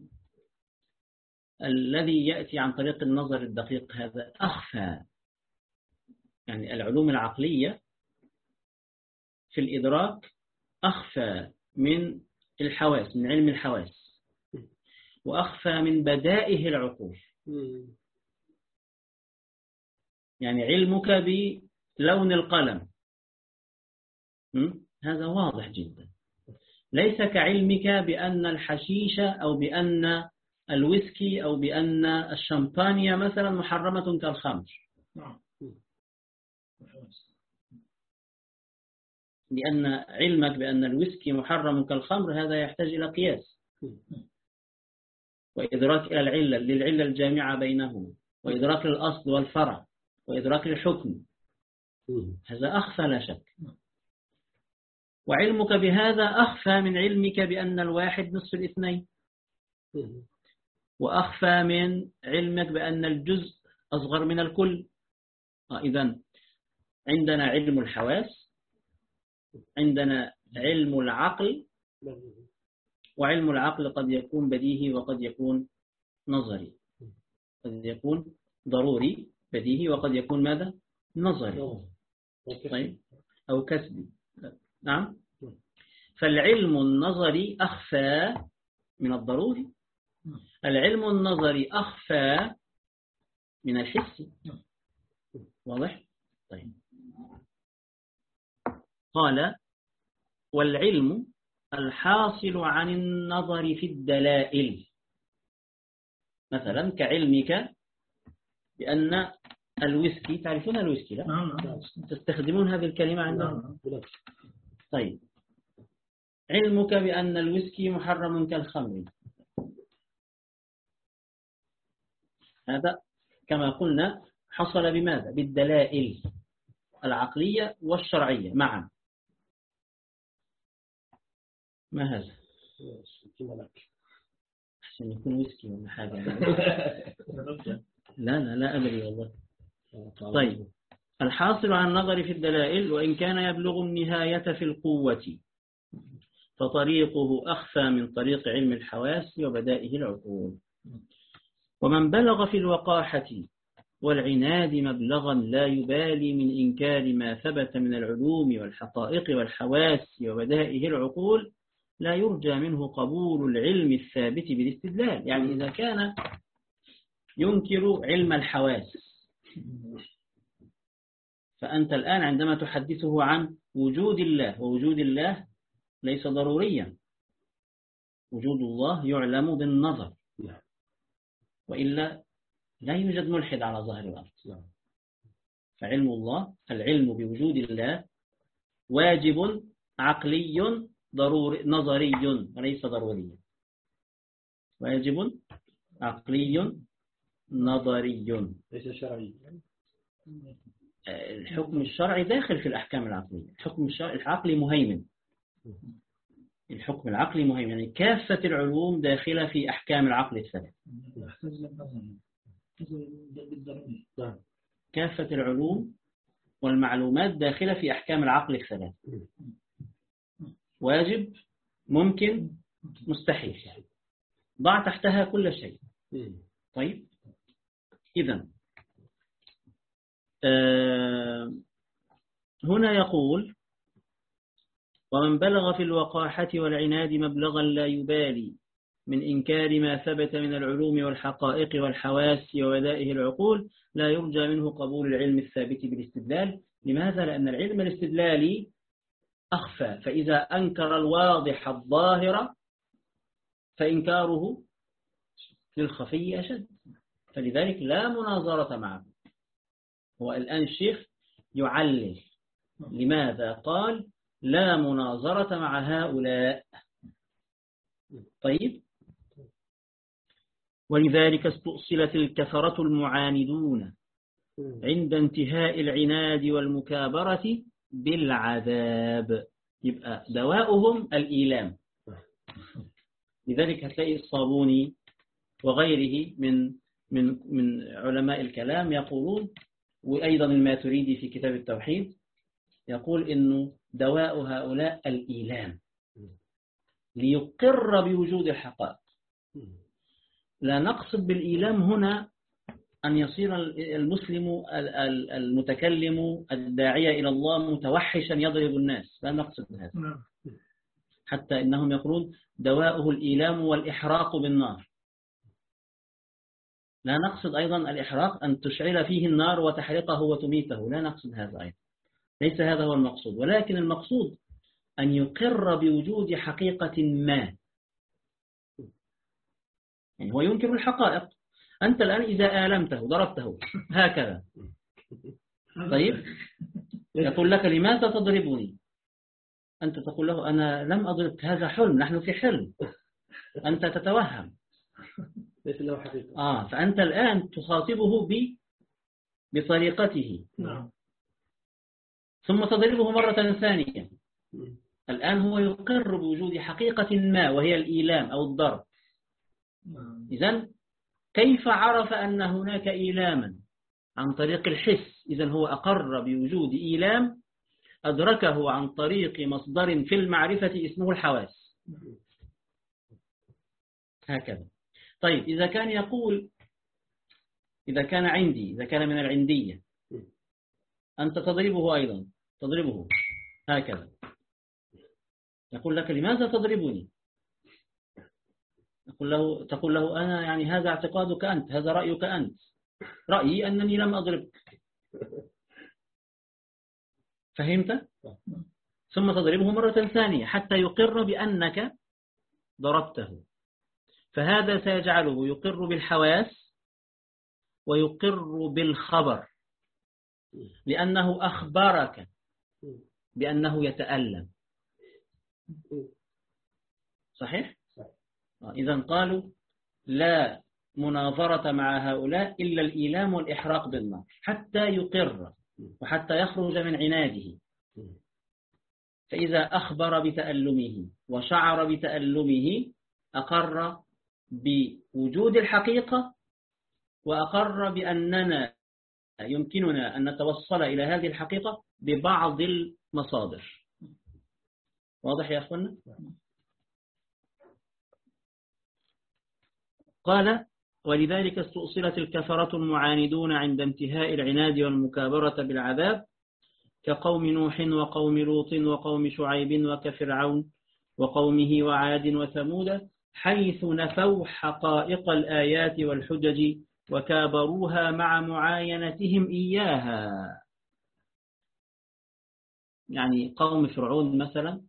الذي يأتي عن طريق النظر الدقيق هذا أخفى يعني العلوم العقلية في الإدراك أخفى من الحواس، من علم الحواس، وأخفى من بدائه العقول. يعني علمك بلون القلم هذا واضح جدا، ليس كعلمك بأن الحشيش أو بأن الويسكي أو بأن الشمبانيا مثلا محرمة كالخمر، لأن علمك بأن الويسكي محرم كالخمر هذا يحتاج إلى قياس وإدراك إلى العلة للعلة الجامعة بينهما، وإدراك للأصل والفرع، وإدراك للحكم. هذا أخفى لا شك. وعلمك بهذا أخفى من علمك بأن الواحد نصف الاثنين، وأخفى من علمك بأن الجزء أصغر من الكل. إذن عندنا علم الحواس، عندنا علم العقل، وعلم العقل قد يكون بديهي وقد يكون نظري، قد يكون ضروري بديهي وقد يكون ماذا؟ نظري. طيب، أو كسبي. نعم. فالعلم النظري أخفى من الضروري، العلم النظري أخفى من الحسي. واضح؟ طيب. قال والعلم الحاصل عن النظر في الدلائل، مثلا كعلمك بأن الويسكي، تعرفون الويسكي لا؟ تستخدمون هذه الكلمة عندهم؟ طيب، علمك بأن الويسكي محرم كالخمر، هذا كما قلنا حصل بماذا؟ بالدلائل العقلية والشرعية معا. ما هذا؟ عشان يكون ويسكي ولا حاجة. لا أدري والله. طيب، الحاصل عن النظر في الدلائل وإن كان يبلغ النهاية في القوة فطريقه أخفى من طريق علم الحواس وبدائه العقول. ومن بلغ في الوقاحة والعناد مبلغا لا يبالي من إنكار ما ثبت من العلوم والحقائق والحواس وبدائه العقول لا يرجى منه قبول العلم الثابت بالاستدلال. يعني إذا كان ينكر علم الحواس، فأنت الآن عندما تحدثه عن وجود الله، ووجود الله ليس ضروريا، وجود الله يعلم بالنظر، وإلا لا يوجد ملحد على ظهر الأرض. فعلم الله، العلم بوجود الله واجب عقلي ضروري نظري وليس ضروري، واجب عقلي نظري ليس شرعي. الحكم الشرعي داخل في الأحكام العقلية، الحكم العقلي مهيمن، الحكم العقلي مهيمن، يعني كافة العلوم داخلة في أحكام العقل الثلاث. كافة العلوم والمعلومات داخلة في أحكام العقل الثلاث، واجب، ممكن، مستحيل، ضع تحتها كل شيء. طيب، إذن هنا يقول ومن بلغ في الوقاحة والعناد مبلغا لا يبالي من إنكار ما ثبت من العلوم والحقائق والحواس وبدائه العقول لا يرجى منه قبول العلم الثابت بالاستدلال. لماذا؟ لأن العلم الاستدلالي أخفى، فإذا أنكر الواضح الظاهر فإنكاره للخفي أشد، فلذلك لا مناظرة معه. هو الآن الشيخ يعلل لماذا قال لا مناظرة مع هؤلاء. طيب، ولذلك استؤصلت الكفرة المعاندون عند انتهاء العناد والمكابرة بالعذاب، يبقى دواؤهم الإيلام. لذلك هتلاقي الصابوني وغيره من علماء الكلام يقولون، وأيضا الماتريدي في كتاب التوحيد يقول إنه دواء هؤلاء الإيلام ليقر بوجود الحقائق. لا نقصد بالإيلام هنا أن يصير المسلم المتكلم الداعية إلى الله متوحشا يضرب الناس، لا نقصد هذا. حتى إنهم يقولون دواؤه الإيلام والإحراق بالنار. لا نقصد أيضا الإحراق أن تشعل فيه النار وتحرقه وتميته، لا نقصد هذا أيضا، ليس هذا هو المقصود. ولكن المقصود أن يقر بوجود حقيقة ما، يعني هو ينكر الحقائق. أنت الآن إذا آلمته ضربته هكذا، طيب يقول لك لماذا تضربني؟ أنت تقول له أنا لم أضربك، هذا حلم، نحن في حلم، أنت تتوهم، ليس له حقيقة. فأنت الآن تخاطبه بطريقته، ثم تضربه مرة ثانية. الآن هو يقر بوجود حقيقة ما وهي الإيلام أو الضرب. إذن كيف عرف أن هناك إيلاما؟ عن طريق الحس. إذن هو أقر بوجود إيلام أدركه عن طريق مصدر في المعرفة اسمه الحواس. هكذا. طيب إذا كان يقول، إذا كان من العندية، أنت تضربه أيضا، تضربه هكذا، يقول لك لماذا تضربني؟ تقول له أنا يعني هذا اعتقادك أنت، هذا رأيك أنت، رأيي أنني لم أضربك. فهمت؟ ثم تضربه مرة ثانية حتى يقر بأنك ضربته. فهذا سيجعله يقر بالحواس ويقر بالخبر، لأنه أخبرك بأنه يتألم. صحيح؟ إذن قالوا لا مناظرة مع هؤلاء إلا الإيلام والإحراق بالنار حتى يقر وحتى يخرج من عناده. فإذا أخبر بتألمه وشعر بتألمه أقر بوجود الحقيقة، وأقر بأننا يمكننا أن نتوصل إلى هذه الحقيقة ببعض المصادر. واضح يا أخوانا؟ قال ولذلك استؤصلت الكفرة المعاندون عند انتهاء العناد والمكابرة بالعذاب، كقوم نوح وقوم لوط وقوم شعيب وكفرعون وقومه وعاد وثمود، حيث نفوا حقائق الآيات والحجج وكابروها مع معاينتهم إياها. يعني قوم فرعون مثلا،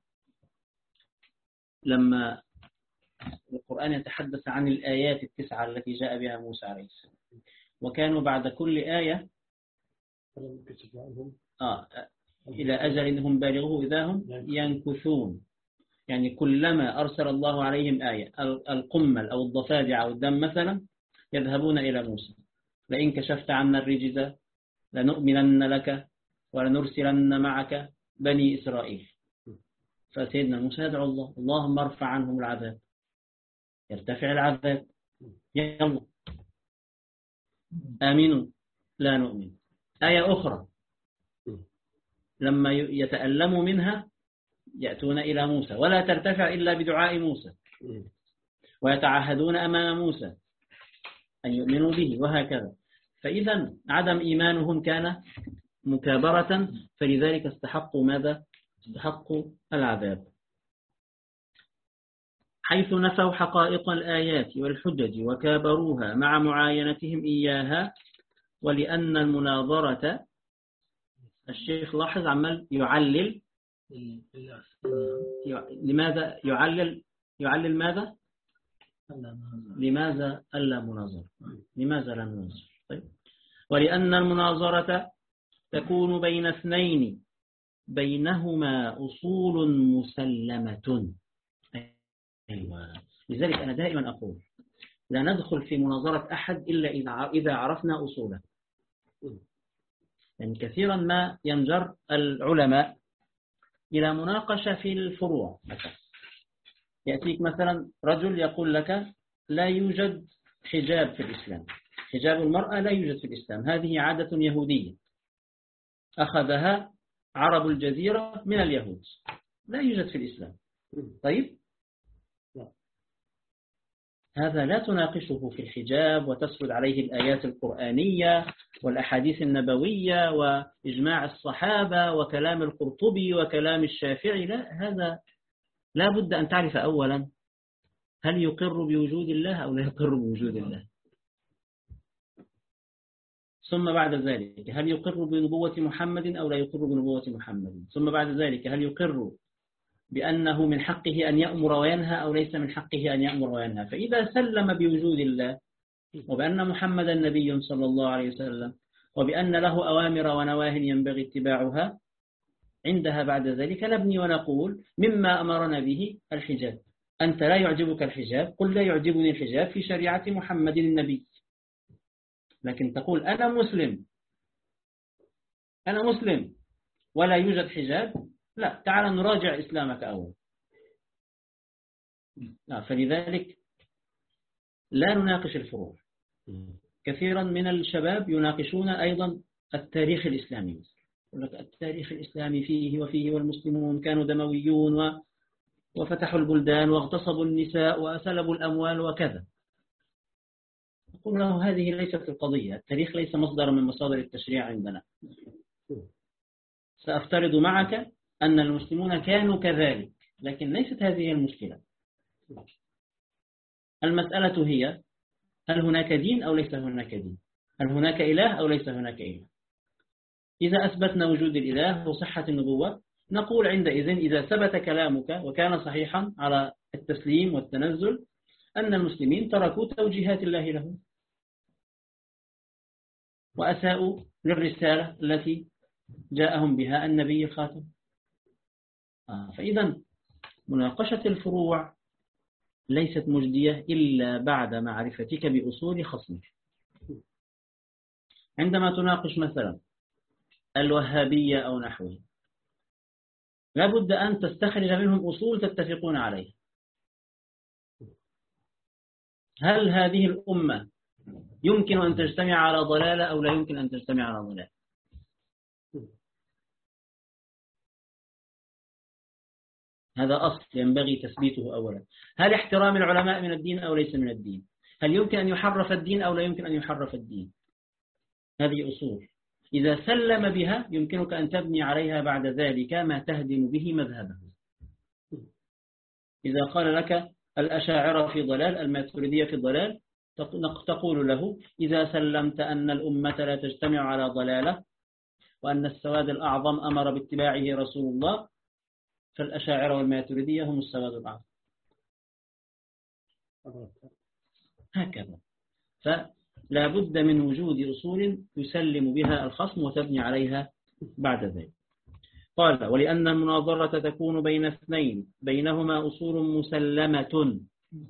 لما القرآن يتحدث عن الآيات التسعة التي جاء بها موسى عليه السلام، وكانوا بعد كل آية إلى أجل هم بالغوه إذا هم ينكثون. يعني كلما أرسل الله عليهم آية، القمل أو الضفادع أو الدم مثلا، يذهبون إلى موسى لئن كشفت عنا الرجز لنؤمنن لك ولنرسلن معك بني إسرائيل. فسيدنا موسى يدعو الله، اللهم ارفع عنهم العذاب، يرتفع العذاب، يلا آمنوا لا نؤمن. آية أخرى لما يتألموا منها يأتون إلى موسى ولا ترتفع إلا بدعاء موسى، ويتعهدون أمام موسى أن يؤمنوا به، وهكذا. فإذا عدم إيمانهم كان مكابرة، فلذلك استحقوا ماذا؟ استحقوا العذاب. حيث نفوا حقائق الآيات والحجج وكابروها مع معاينتهم إياها. ولأن المناظرة، الشيخ لاحظ عمال يعلل، لماذا يعلل ماذا؟ لماذا ألا مناظر؟ لماذا لا مناظر؟ طيب. ولأن المناظرة تكون بين اثنين بينهما أصول مسلمة. أيوة. لذلك أنا دائما أقول لا ندخل في مناظرة أحد إلا إذا عرفنا أصوله. يعني كثيرا ما ينجر العلماء إلى مناقشة في الفروع. يأتيك مثلا رجل يقول لك لا يوجد حجاب في الإسلام، حجاب المرأة لا يوجد في الإسلام، هذه عادة يهودية أخذها عرب الجزيرة من اليهود، لا يوجد في الإسلام. طيب، هذا لا تناقشه في الحجاب وتسرد عليه الآيات القرآنية والأحاديث النبوية وإجماع الصحابة وكلام القرطبي وكلام الشافعي. لا، هذا لا بد أن تعرف أولا هل يقر بوجود الله أو لا يقر بوجود الله، ثم بعد ذلك هل يقر بنبوة محمد أو لا يقر بنبوة محمد، ثم بعد ذلك هل يقر بأنه من حقه أن يأمر وينهى أو ليس من حقه أن يأمر وينهى. فإذا سلم بوجود الله وبأن محمدا نبي صلى الله عليه وسلم وبأن له أوامر ونواه ينبغي اتباعها، عندها بعد ذلك نبني ونقول مما أمرنا به الحجاب. أنت لا يعجبك الحجاب، قل لا يعجبني الحجاب في شريعة محمد النبي، لكن تقول أنا مسلم ولا يوجد حجاب، لا، تعال نراجع إسلامك أول. فلذلك لا نناقش الفروع. كثيرا من الشباب يناقشون أيضا التاريخ الإسلامي، يقول لك التاريخ الإسلامي فيه وفيه والمسلمون كانوا دمويون وفتحوا البلدان واغتصبوا النساء وسلبوا الأموال وكذا. أقول له هذه ليست القضية، التاريخ ليس مصدر من مصادر التشريع عندنا. سأفترض معك أن المسلمون كانوا كذلك، لكن ليست هذه المشكلة. المسألة هي هل هناك دين أو ليس هناك دين، هل هناك إله أو ليس هناك إله. إذا أثبتنا وجود الإله وصحة النبوة نقول عندئذ إذا ثبت كلامك وكان صحيحا على التسليم والتنزل أن المسلمين تركوا توجيهات الله لهم وأساءوا للرسالة التي جاءهم بها النبي الخاتم. فإذا مناقشة الفروع ليست مجدية إلا بعد معرفتك بأصول خصمك. عندما تناقش مثلا الوهابية أو نحوه لا بد أن تستخرج منهم أصول تتفقون عليه. هل هذه الأمة يمكن أن تجتمع على ضلالة أو لا يمكن أن تجتمع على ضلالة؟ هذا أصل ينبغي تثبيته أولا. هل احترام العلماء من الدين أو ليس من الدين؟ هل يمكن أن يحرف الدين أو لا يمكن أن يحرف الدين؟ هذه أصول إذا سلم بها يمكنك أن تبني عليها بعد ذلك ما تهدم به مذهبه. إذا قال لك الأشاعرة في ضلال، الماتريدية في ضلال، تقول له إذا سلمت أن الأمة لا تجتمع على ضلالة وأن السواد الأعظم أمر باتباعه رسول الله، فالأشاعرة والماتريدية هم السواد الأعظم. هكذا. فلا بد من وجود أصول يسلم بها الخصم وتبني عليها بعد ذلك. قال ولأن المناظرة تكون بين اثنين بينهما أصول مسلمة.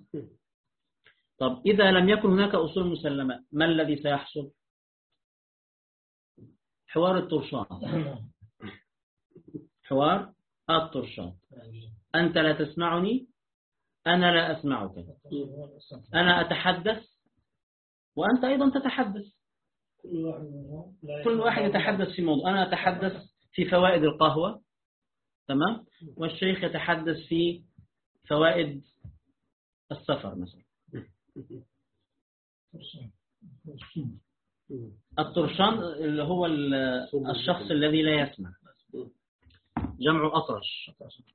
طب إذا لم يكن هناك أصول مسلمة ما الذي سيحصل؟ حوار الطرشان. حوار الطرشان. أنت لا تسمعني، أنا لا أسمعك، أنا أتحدث وأنت أيضا تتحدث، كل واحد يتحدث في موضوع. أنا أتحدث في فوائد القهوة، تمام، والشيخ يتحدث في فوائد السفر مثلا. الطرشان اللي هو الشخص الذي لا يسمع، جمع أطرش.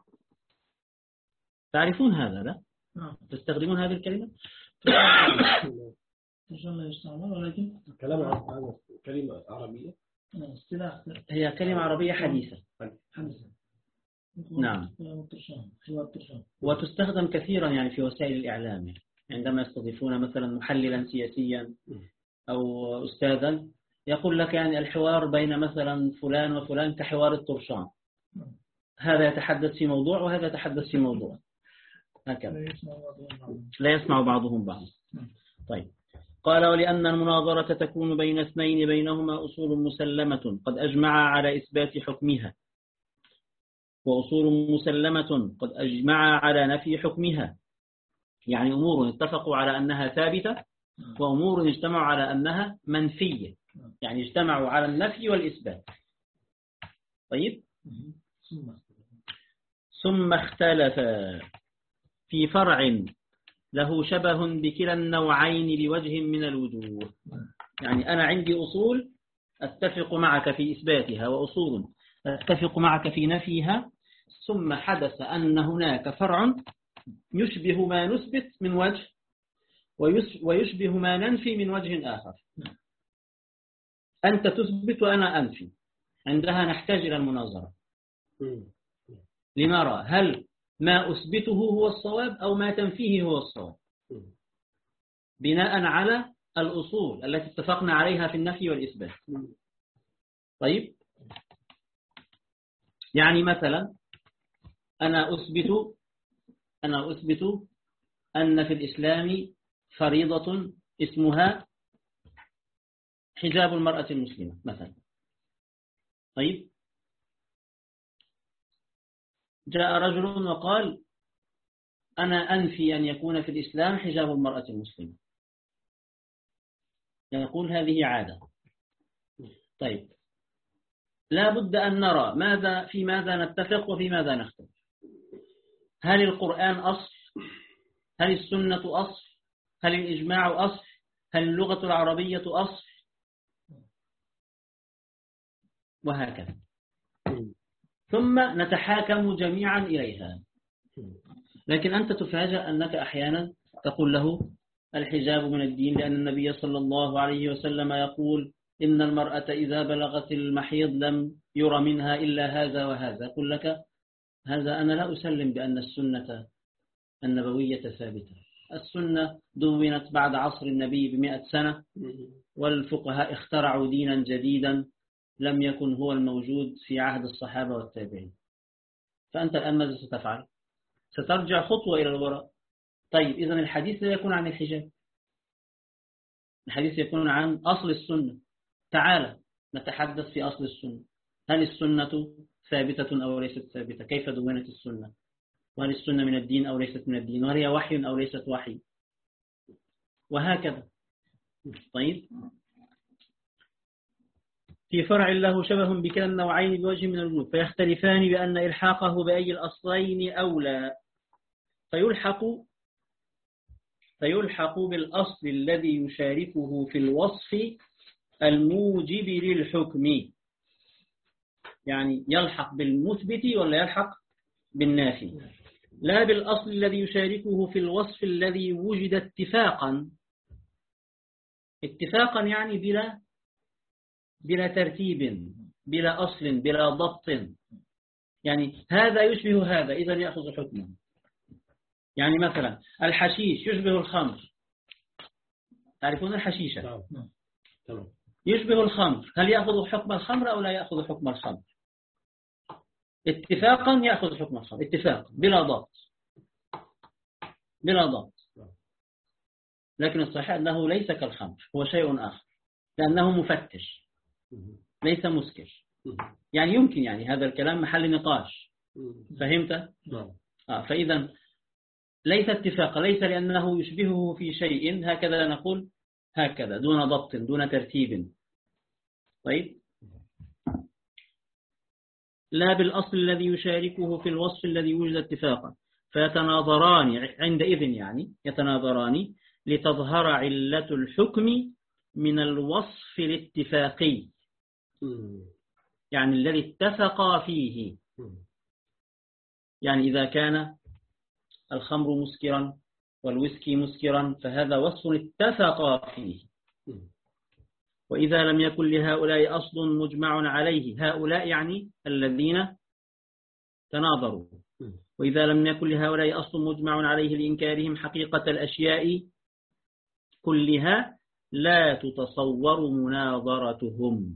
تعرفون هذا؟ لا تستخدمون هذه الكلمة؟ ولكن كلمة عربية، هي كلمة عربية حديثة. نعم، وتستخدم كثيرا يعني في وسائل الإعلام، عندما يستضيفون مثلا محللا سياسيا أو أستاذا يقول لك يعني الحوار بين مثلا فلان وفلان كحوار الطرشان، هذا يتحدث في موضوع وهذا يتحدث في موضوع، هكذا لا يسمع بعضهم بعض. طيب، قال ولأن المناظرة تكون بين اثنين بينهما أصول مسلمة قد أجمع على إثبات حكمها، وأصول مسلمة قد أجمع على نفي حكمها، يعني أمور اتفقوا على أنها ثابتة وأمور اجتمعوا على أنها منفية، يعني اجتمعوا على النفي والإثبات. طيب، ثم اختلف في فرع له شبه بكلا النوعين بوجه من الوجوه. يعني أنا عندي أصول أتفق معك في إثباتها وأصول أتفق معك في نفيها، ثم حدث أن هناك فرع يشبه ما نثبت من وجه ويشبه ما ننفي من وجه آخر. أنت تثبت وأنا أنفي، عندها نحتاج إلى المناظرة لنرى هل ما أثبته هو الصواب أو ما تنفيه هو الصواب، بناء على الأصول التي اتفقنا عليها في النفي والإثبات. طيب، يعني مثلا أنا أثبت أن في الإسلام فريضة اسمها حجاب المرأة المسلمة مثلا. طيب، جاء رجل وقال أنا أنفي أن يكون في الإسلام حجاب المرأة المسلمة، يقول هذه عادة. طيب، لا بد أن نرى في ماذا نتفق وفي ماذا نختلف. هل القرآن أصل؟ هل السنة أصل؟ هل الإجماع أصل؟ هل اللغة العربية أصل؟ وهكذا، ثم نتحاكم جميعا إليها. لكن أنت تفاجأ أنك أحيانا تقول له الحجاب من الدين، لأن النبي صلى الله عليه وسلم يقول إن المرأة إذا بلغت المحيض لم يرى منها إلا هذا وهذا. أقول لك هذا أنا لا أسلم بأن السنة النبوية ثابتة. السنة دونت بعد عصر النبي ب100 سنة، والفقهاء اخترعوا دينا جديدا لم يكن هو الموجود في عهد الصحابة والتابعين. فأنت الآن ماذا ستفعل؟ سترجع خطوة إلى الوراء. طيب، إذن الحديث لا يكون عن الحجاب، الحديث يكون عن أصل السنة. تعال نتحدث في أصل السنة. هل السنة ثابتة أو ليست ثابتة؟ كيف دونت السنة؟ وهل السنة من الدين أو ليست من الدين؟ وهل هي وحي أو ليست وحي؟ وهكذا. طيب، في فرع له شبه بكلا النوعين بوجه من الوجوه، فيختلفان بأن إلحاقه بأي الأصلين أولى، فيلحق بالأصل الذي يشاركه في الوصف الموجب للحكم. يعني يلحق بالمثبت ولا يلحق بالنافي، لا بالأصل الذي يشاركه في الوصف الذي وجد اتفاقا يعني بلا ترتيب، بلا أصل، بلا ضبط. يعني هذا يشبه هذا إذا يأخذ حكمه. يعني مثلا الحشيش يشبه الخمر، تعرفون الحشيشة؟ يشبه الخمر، هل يأخذ حكم الخمر أو لا يأخذ حكم الخمر؟ اتفاقا يأخذ حكم الخمر، اتفاق بلا ضبط. لكن الصحيح أنه ليس كالخمر، هو شيء آخر، لأنه مفتش ليس مسكر. يعني يمكن، يعني هذا الكلام محل نقاش، فهمت؟ فإذا ليس اتفاق، ليس لأنه يشبهه في شيء هكذا نقول هكذا دون ضبط دون ترتيب. طيب، لا بالأصل الذي يشاركه في الوصف الذي وجد اتفاقا، فيتناظران عندئذ، يعني يتناظران لتظهر علة الحكم من الوصف الاتفاقي، يعني الذي اتفقا فيه. يعني إذا كان الخمر مسكرا والويسكي مسكرا فهذا وصف اتفقا فيه. وإذا لم يكن لهؤلاء أصل مجمع عليه، هؤلاء يعني الذين تناظروا، وإذا لم يكن لهؤلاء أصل مجمع عليه لإنكارهم حقيقة الأشياء كلها لا تتصور مناظرتهم،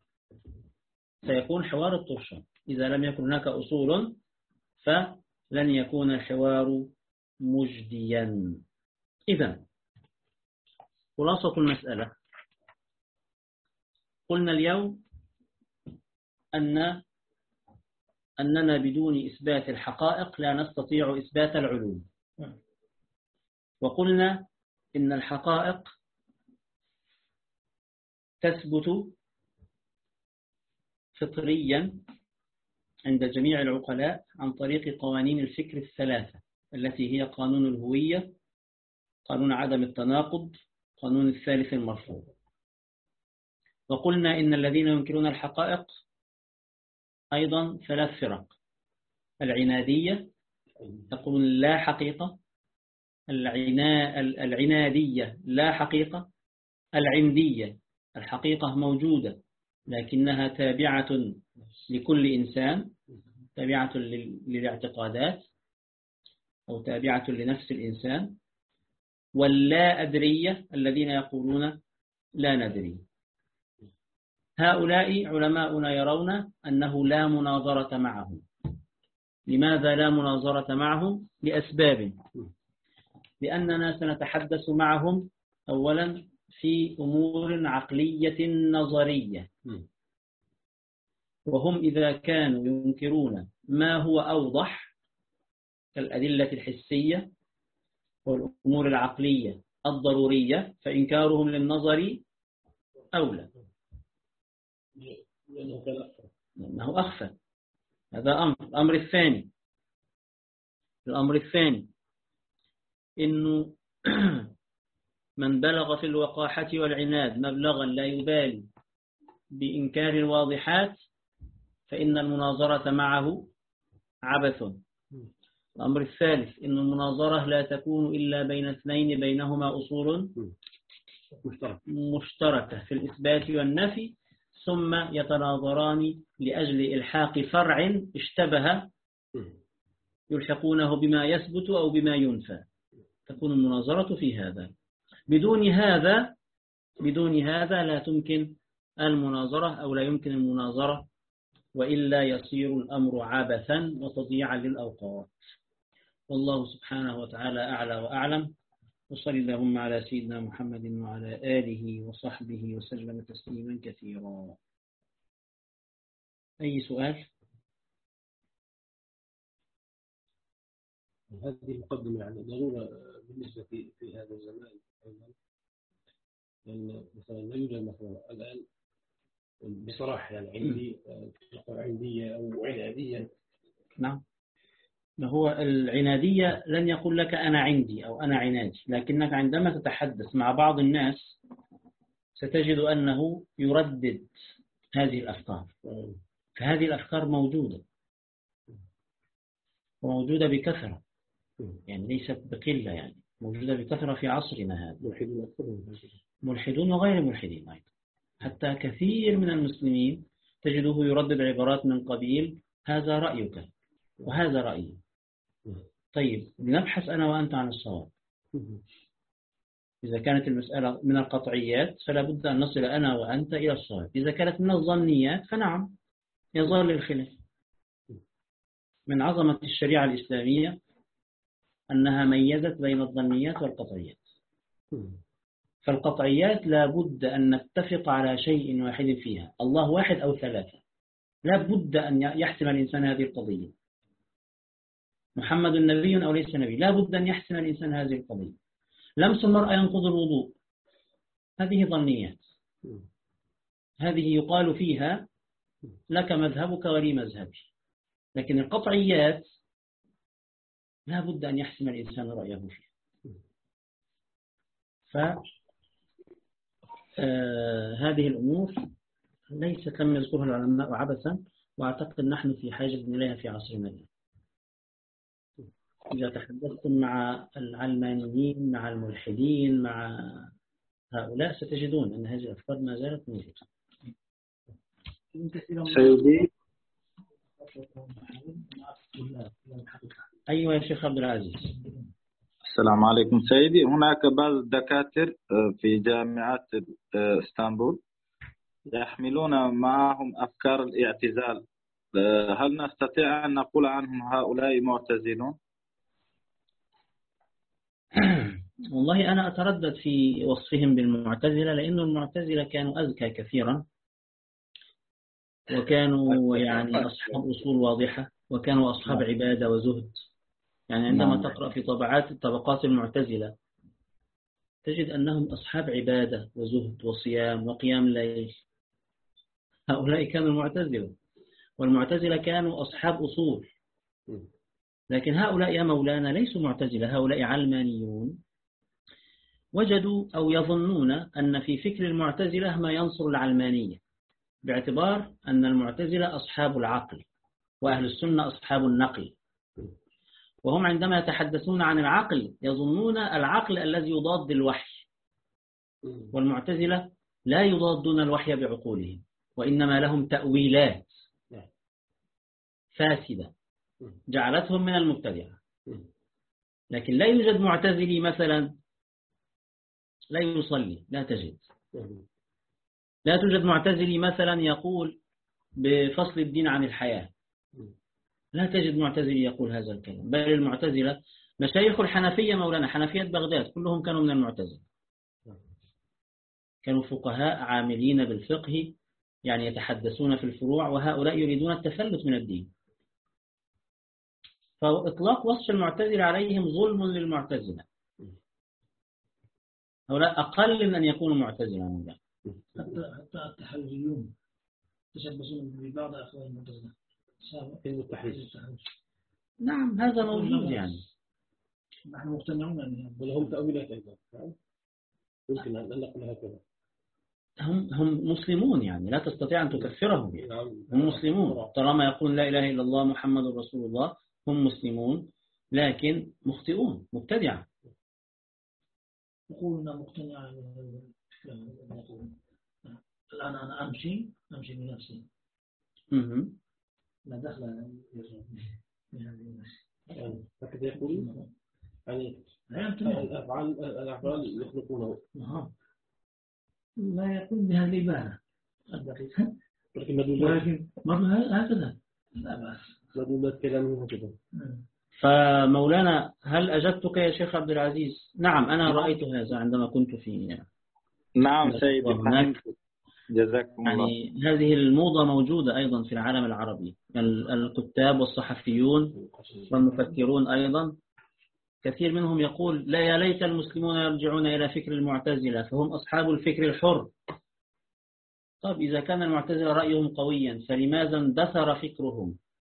سيكون حوار الطرشة. إذا لم يكن هناك أصول فلن يكون الحوار مجديا. إذن خلاصة المسألة، قلنا اليوم أننا بدون إثبات الحقائق لا نستطيع إثبات العلوم، وقلنا إن الحقائق تثبت فطريا عند جميع العقلاء عن طريق قوانين الفكر الثلاثة، التي هي قانون الهوية قانون عدم التناقض، قانون الثالث المرفوض. وقلنا إن الذين ينكرون الحقائق أيضا ثلاث فرق: العنادية يقولون لا حقيقة، العنادية لا حقيقة، العندية الحقيقة موجودة لكنها تابعة لكل إنسان، تابعة للاعتقادات أو تابعة لنفس الإنسان، واللا أدرية الذين يقولون لا ندري. هؤلاء علماؤنا يرون أنه لا مناظرة معهم. لماذا لا مناظرة معهم؟ لأسباب. لأننا سنتحدث معهم أولا في أمور عقلية نظرية، وهم إذا كانوا ينكرون ما هو أوضح كالأدلة الحسية والأمور العقلية الضرورية فإنكارهم للنظر أولى لأنه أخفى. هذا الأمر الثاني. الأمر الثاني إنه من بلغ في الوقاحة والعناد مبلغا لا يبالي بإنكار الواضحات فإن المناظرة معه عبث. الأمر الثالث إن المناظرة لا تكون إلا بين اثنين بينهما أصول مشتركة في الإثبات والنفي، ثم يتناظران لأجل إلحاق فرع اشتبه يلحقونه بما يثبت أو بما ينفى. تكون المناظرة في هذا. بدون هذا لا تمكن المناظرة أو لا يمكن المناظرة، وإلا يصير الأمر عبثا وتضييعا للأوقات. والله سبحانه وتعالى أعلى وأعلم. وصلى اللهم على سيدنا محمد وعلى آله وصحبه وسلم تسليما كثيرا. أي سؤال؟ هذه المقدمة يعني ضرورة بالنسبة في هذا الزمان أيضا، لأن مثلا لا يوجد مثلا الآن بصراحة يعني عندية أو عنادية. نعم. هو العنادية لن يقول لك أنا عندي أو أنا عنادي، لكنك عندما تتحدث مع بعض الناس ستجد أنه يردد هذه الأفكار. فهذه الأفكار موجودة وموجودة بكثرة، يعني ليست بقلة، يعني موجودة بكثرة في عصرنا هذا. ملحدون وغير ملحدين أيضا. حتى كثير من المسلمين تجده يردد عبارات من قبيل هذا رأيك وهذا رأيي. طيب نبحث أنا وأنت عن الصواب. إذا كانت المسألة من القطعيات فلا بد أن نصل أنا وأنت إلى الصواب. إذا كانت من الظنيات فنعم يظل الخلاف. من عظمة الشريعة الإسلامية أنها ميزت بين الظنيات والقطعيات. فالقطعيات لا بد أن نتفق على شيء واحد فيها، الله واحد أو ثلاثة، لا بد أن يحسم الإنسان هذه القضية. محمد نبي أو ليس نبي، لا بد أن يحسم الإنسان هذه القضية. لمس المرأة ينقض الوضوء، هذه ظنيات، هذه يقال فيها لك مذهبك ولي مذهبي. لكن القطعيات لا بد أن يحسم الإنسان رأيه فيها. فهذه الأمور ليست لم يذكرها العلماء عبثا، وأعتقد نحن في حاجة إليها في عصرنا الآن. إذا تحدثتم مع العلمانيين مع الملحدين مع هؤلاء ستجدون أن هذه الأفكار ما زالت موجودة. سيدي. أيوة يا شيخ عبد العزيز. السلام عليكم سيدي. هناك بعض الدكاترة في جامعات اسطنبول يحملون معهم أفكار الاعتزال، هل نستطيع أن نقول عنهم هؤلاء معتزلون؟ والله أنا أتردد في وصفهم بالمعتزلة، لأن المعتزلة كانوا أذكى كثيرا، وكانوا يعني أصحاب أصول واضحة، وكانوا أصحاب عبادة وزهد. يعني عندما تقرأ في طبقات المعتزلة تجد أنهم أصحاب عبادة وزهد وصيام وقيام ليل. هؤلاء كانوا المعتزلة، والمعتزلة كانوا أصحاب أصول. لكن هؤلاء يا مولانا ليسوا معتزلة، هؤلاء علمانيون وجدوا أو يظنون أن في فكر المعتزلة ما ينصر العلمانية، باعتبار أن المعتزلة أصحاب العقل وأهل السنة أصحاب النقل، وهم عندما يتحدثون عن العقل يظنون العقل الذي يضاد الوحي، والمعتزلة لا يضادون الوحي بعقولهم، وإنما لهم تأويلات فاسدة جعلتهم من المبتدعة. لكن لا يوجد معتزلي مثلا لا يصلي، لا تجد. لا توجد معتزلي مثلا يقول بفصل الدين عن الحياة، لا تجد معتزلي يقول هذا الكلام. بل المعتزلة مشايخ الحنفية مولانا حنفية بغداد كلهم كانوا من المعتزلة، كانوا فقهاء عاملين بالفقه، يعني يتحدثون في الفروع، وهؤلاء يريدون التفلت من الدين. فإطلاق وصف المعتزلة عليهم ظلم للمعتزلة، هؤلاء أقل من أن يكونوا معتزلة من ذلك. حتى التحريزيون تشبثون ببعض أخوان المعتزلة. نعم هذا موجود يعني. نحن مقتنعون يعني. ولهم تأويلات أيضا. يمكن أن نقول هكذا. هم مسلمون يعني لا تستطيع أن تكفرهم يعني. هم مسلمون طالما يقول لا إله إلا الله محمد رسول الله، هم مسلمون لكن مخطئون مبتدعة. يقولون مقتنع الآن أنا أمشي بنفسي لا دخل هكذا يقولون يعني الأفعال يخلقونه لا يكون بهذه العبارة الدقيقة، لكن هكذا لا بأس مدلولات كلامه هكذا. فمولانا هل أجبتك يا شيخ عبد العزيز؟ نعم أنا رأيت هذا عندما كنت في نعم سيدي هناك. جزاكم الله. يعني هذه الموضة موجودة أيضا في العالم العربي، الكتاب والصحفيون والمفكرون أيضا كثير منهم يقول لا يا ليت المسلمون يرجعون إلى فكر المعتزلة فهم أصحاب الفكر الحر. طب إذا كان المعتزلة رأيهم قويا فلماذا اندثر فكرهم؟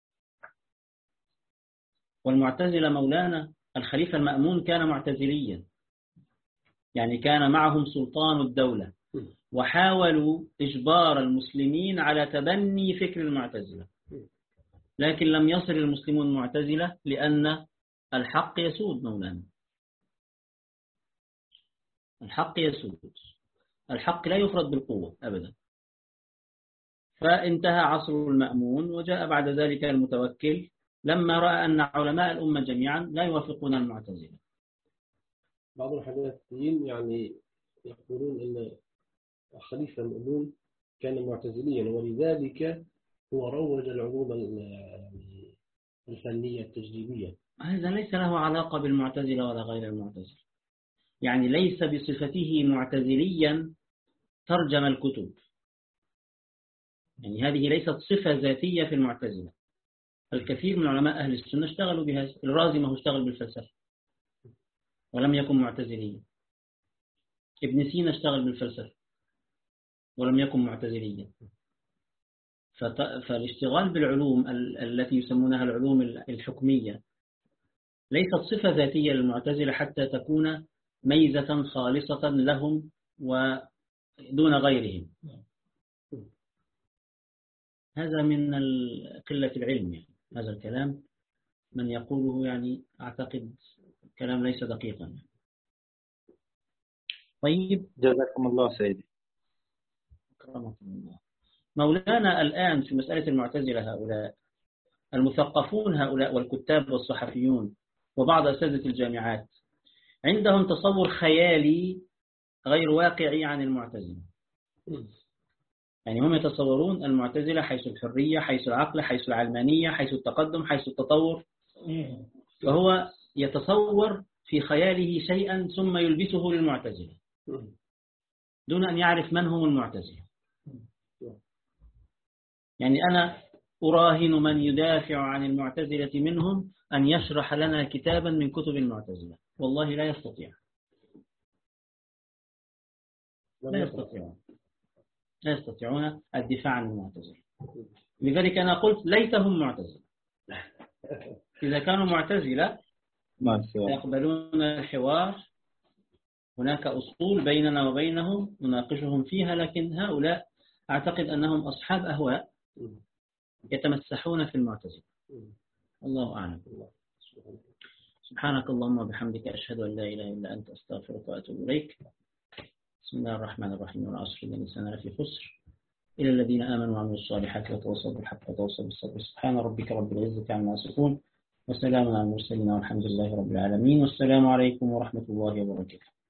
والمعتزلة مولانا الخليفة المأمون كان معتزليا، يعني كان معهم سلطان الدولة وحاولوا إجبار المسلمين على تبني فكر المعتزلة، لكن لم يصل المسلمون معتزلة لأن الحق يسود مولانا، الحق يسود، الحق لا يفرض بالقوة أبدا. فانتهى عصر المأمون وجاء بعد ذلك المتوكل لما رأى أن علماء الأمة جميعا لا يوافقون المعتزلة. بعض الحداثيين يعني يقولون أن الخليفة المأمون كان معتزليا ولذلك هو روج العلوم الفنية التجريبية. هذا ليس له علاقة بالمعتزلة ولا غير المعتزلة، يعني ليس بصفته معتزليا ترجم الكتب، يعني هذه ليست صفة ذاتية في المعتزلة. الكثير من علماء أهل السنة اشتغلوا بهذا. الرازي ما هو اشتغل بالفلسفة ولم يكن معتزليا، ابن سينا اشتغل بالفلسفة ولم يكن معتزليا. فالاشتغال بالعلوم التي يسمونها العلوم الحكمية ليست صفة ذاتية للمعتزلة حتى تكون ميزة خالصة لهم ودون غيرهم. هذا من قلة العلم يعني. هذا الكلام من يقوله يعني أعتقد كلام ليس دقيقا. طيب جزاكم الله سيدي. كرمكم الله. مولانا الآن في مسألة المعتزلة هؤلاء المثقفون هؤلاء والكتاب والصحفيون وبعض أساتذة الجامعات عندهم تصور خيالي غير واقعي عن المعتزلة. يعني هم يتصورون المعتزلة حيث الحرية، حيث العقل، حيث العلمانية، حيث التقدم، حيث التطور، فهو يتصور في خياله شيئا ثم يلبسه للمعتزلة دون أن يعرف من هم المعتزلة. يعني أنا أراهن من يدافع عن المعتزلة منهم أن يشرح لنا كتابا من كتب المعتزلة، والله لا يستطيع، لا يستطيعون الدفاع عن المعتزلة. لذلك أنا قلت ليتهم معتزلة. إذا كانوا معتزلة يقبلون الحوار هناك أصول بيننا وبينهم نناقشهم فيها، لكن هؤلاء أعتقد أنهم أصحاب أهواء يتمسحون في المعتزلة. الله أعلم. سبحانك اللهم وبحمدك أشهد أن لا إله إلا أنت أستغفرك وأتوب إليك. بسم الله الرحمن الرحيم. والعصر إن الإنسان لفي خسر إلى الذين آمنوا وعملوا الصالحات وتواصوا بالحق وتواصوا بالصبر. سبحان ربك رب العزة عما يصفون وسلام على المرسلين والحمد لله رب العالمين. والسلام عليكم ورحمة الله وبركاته.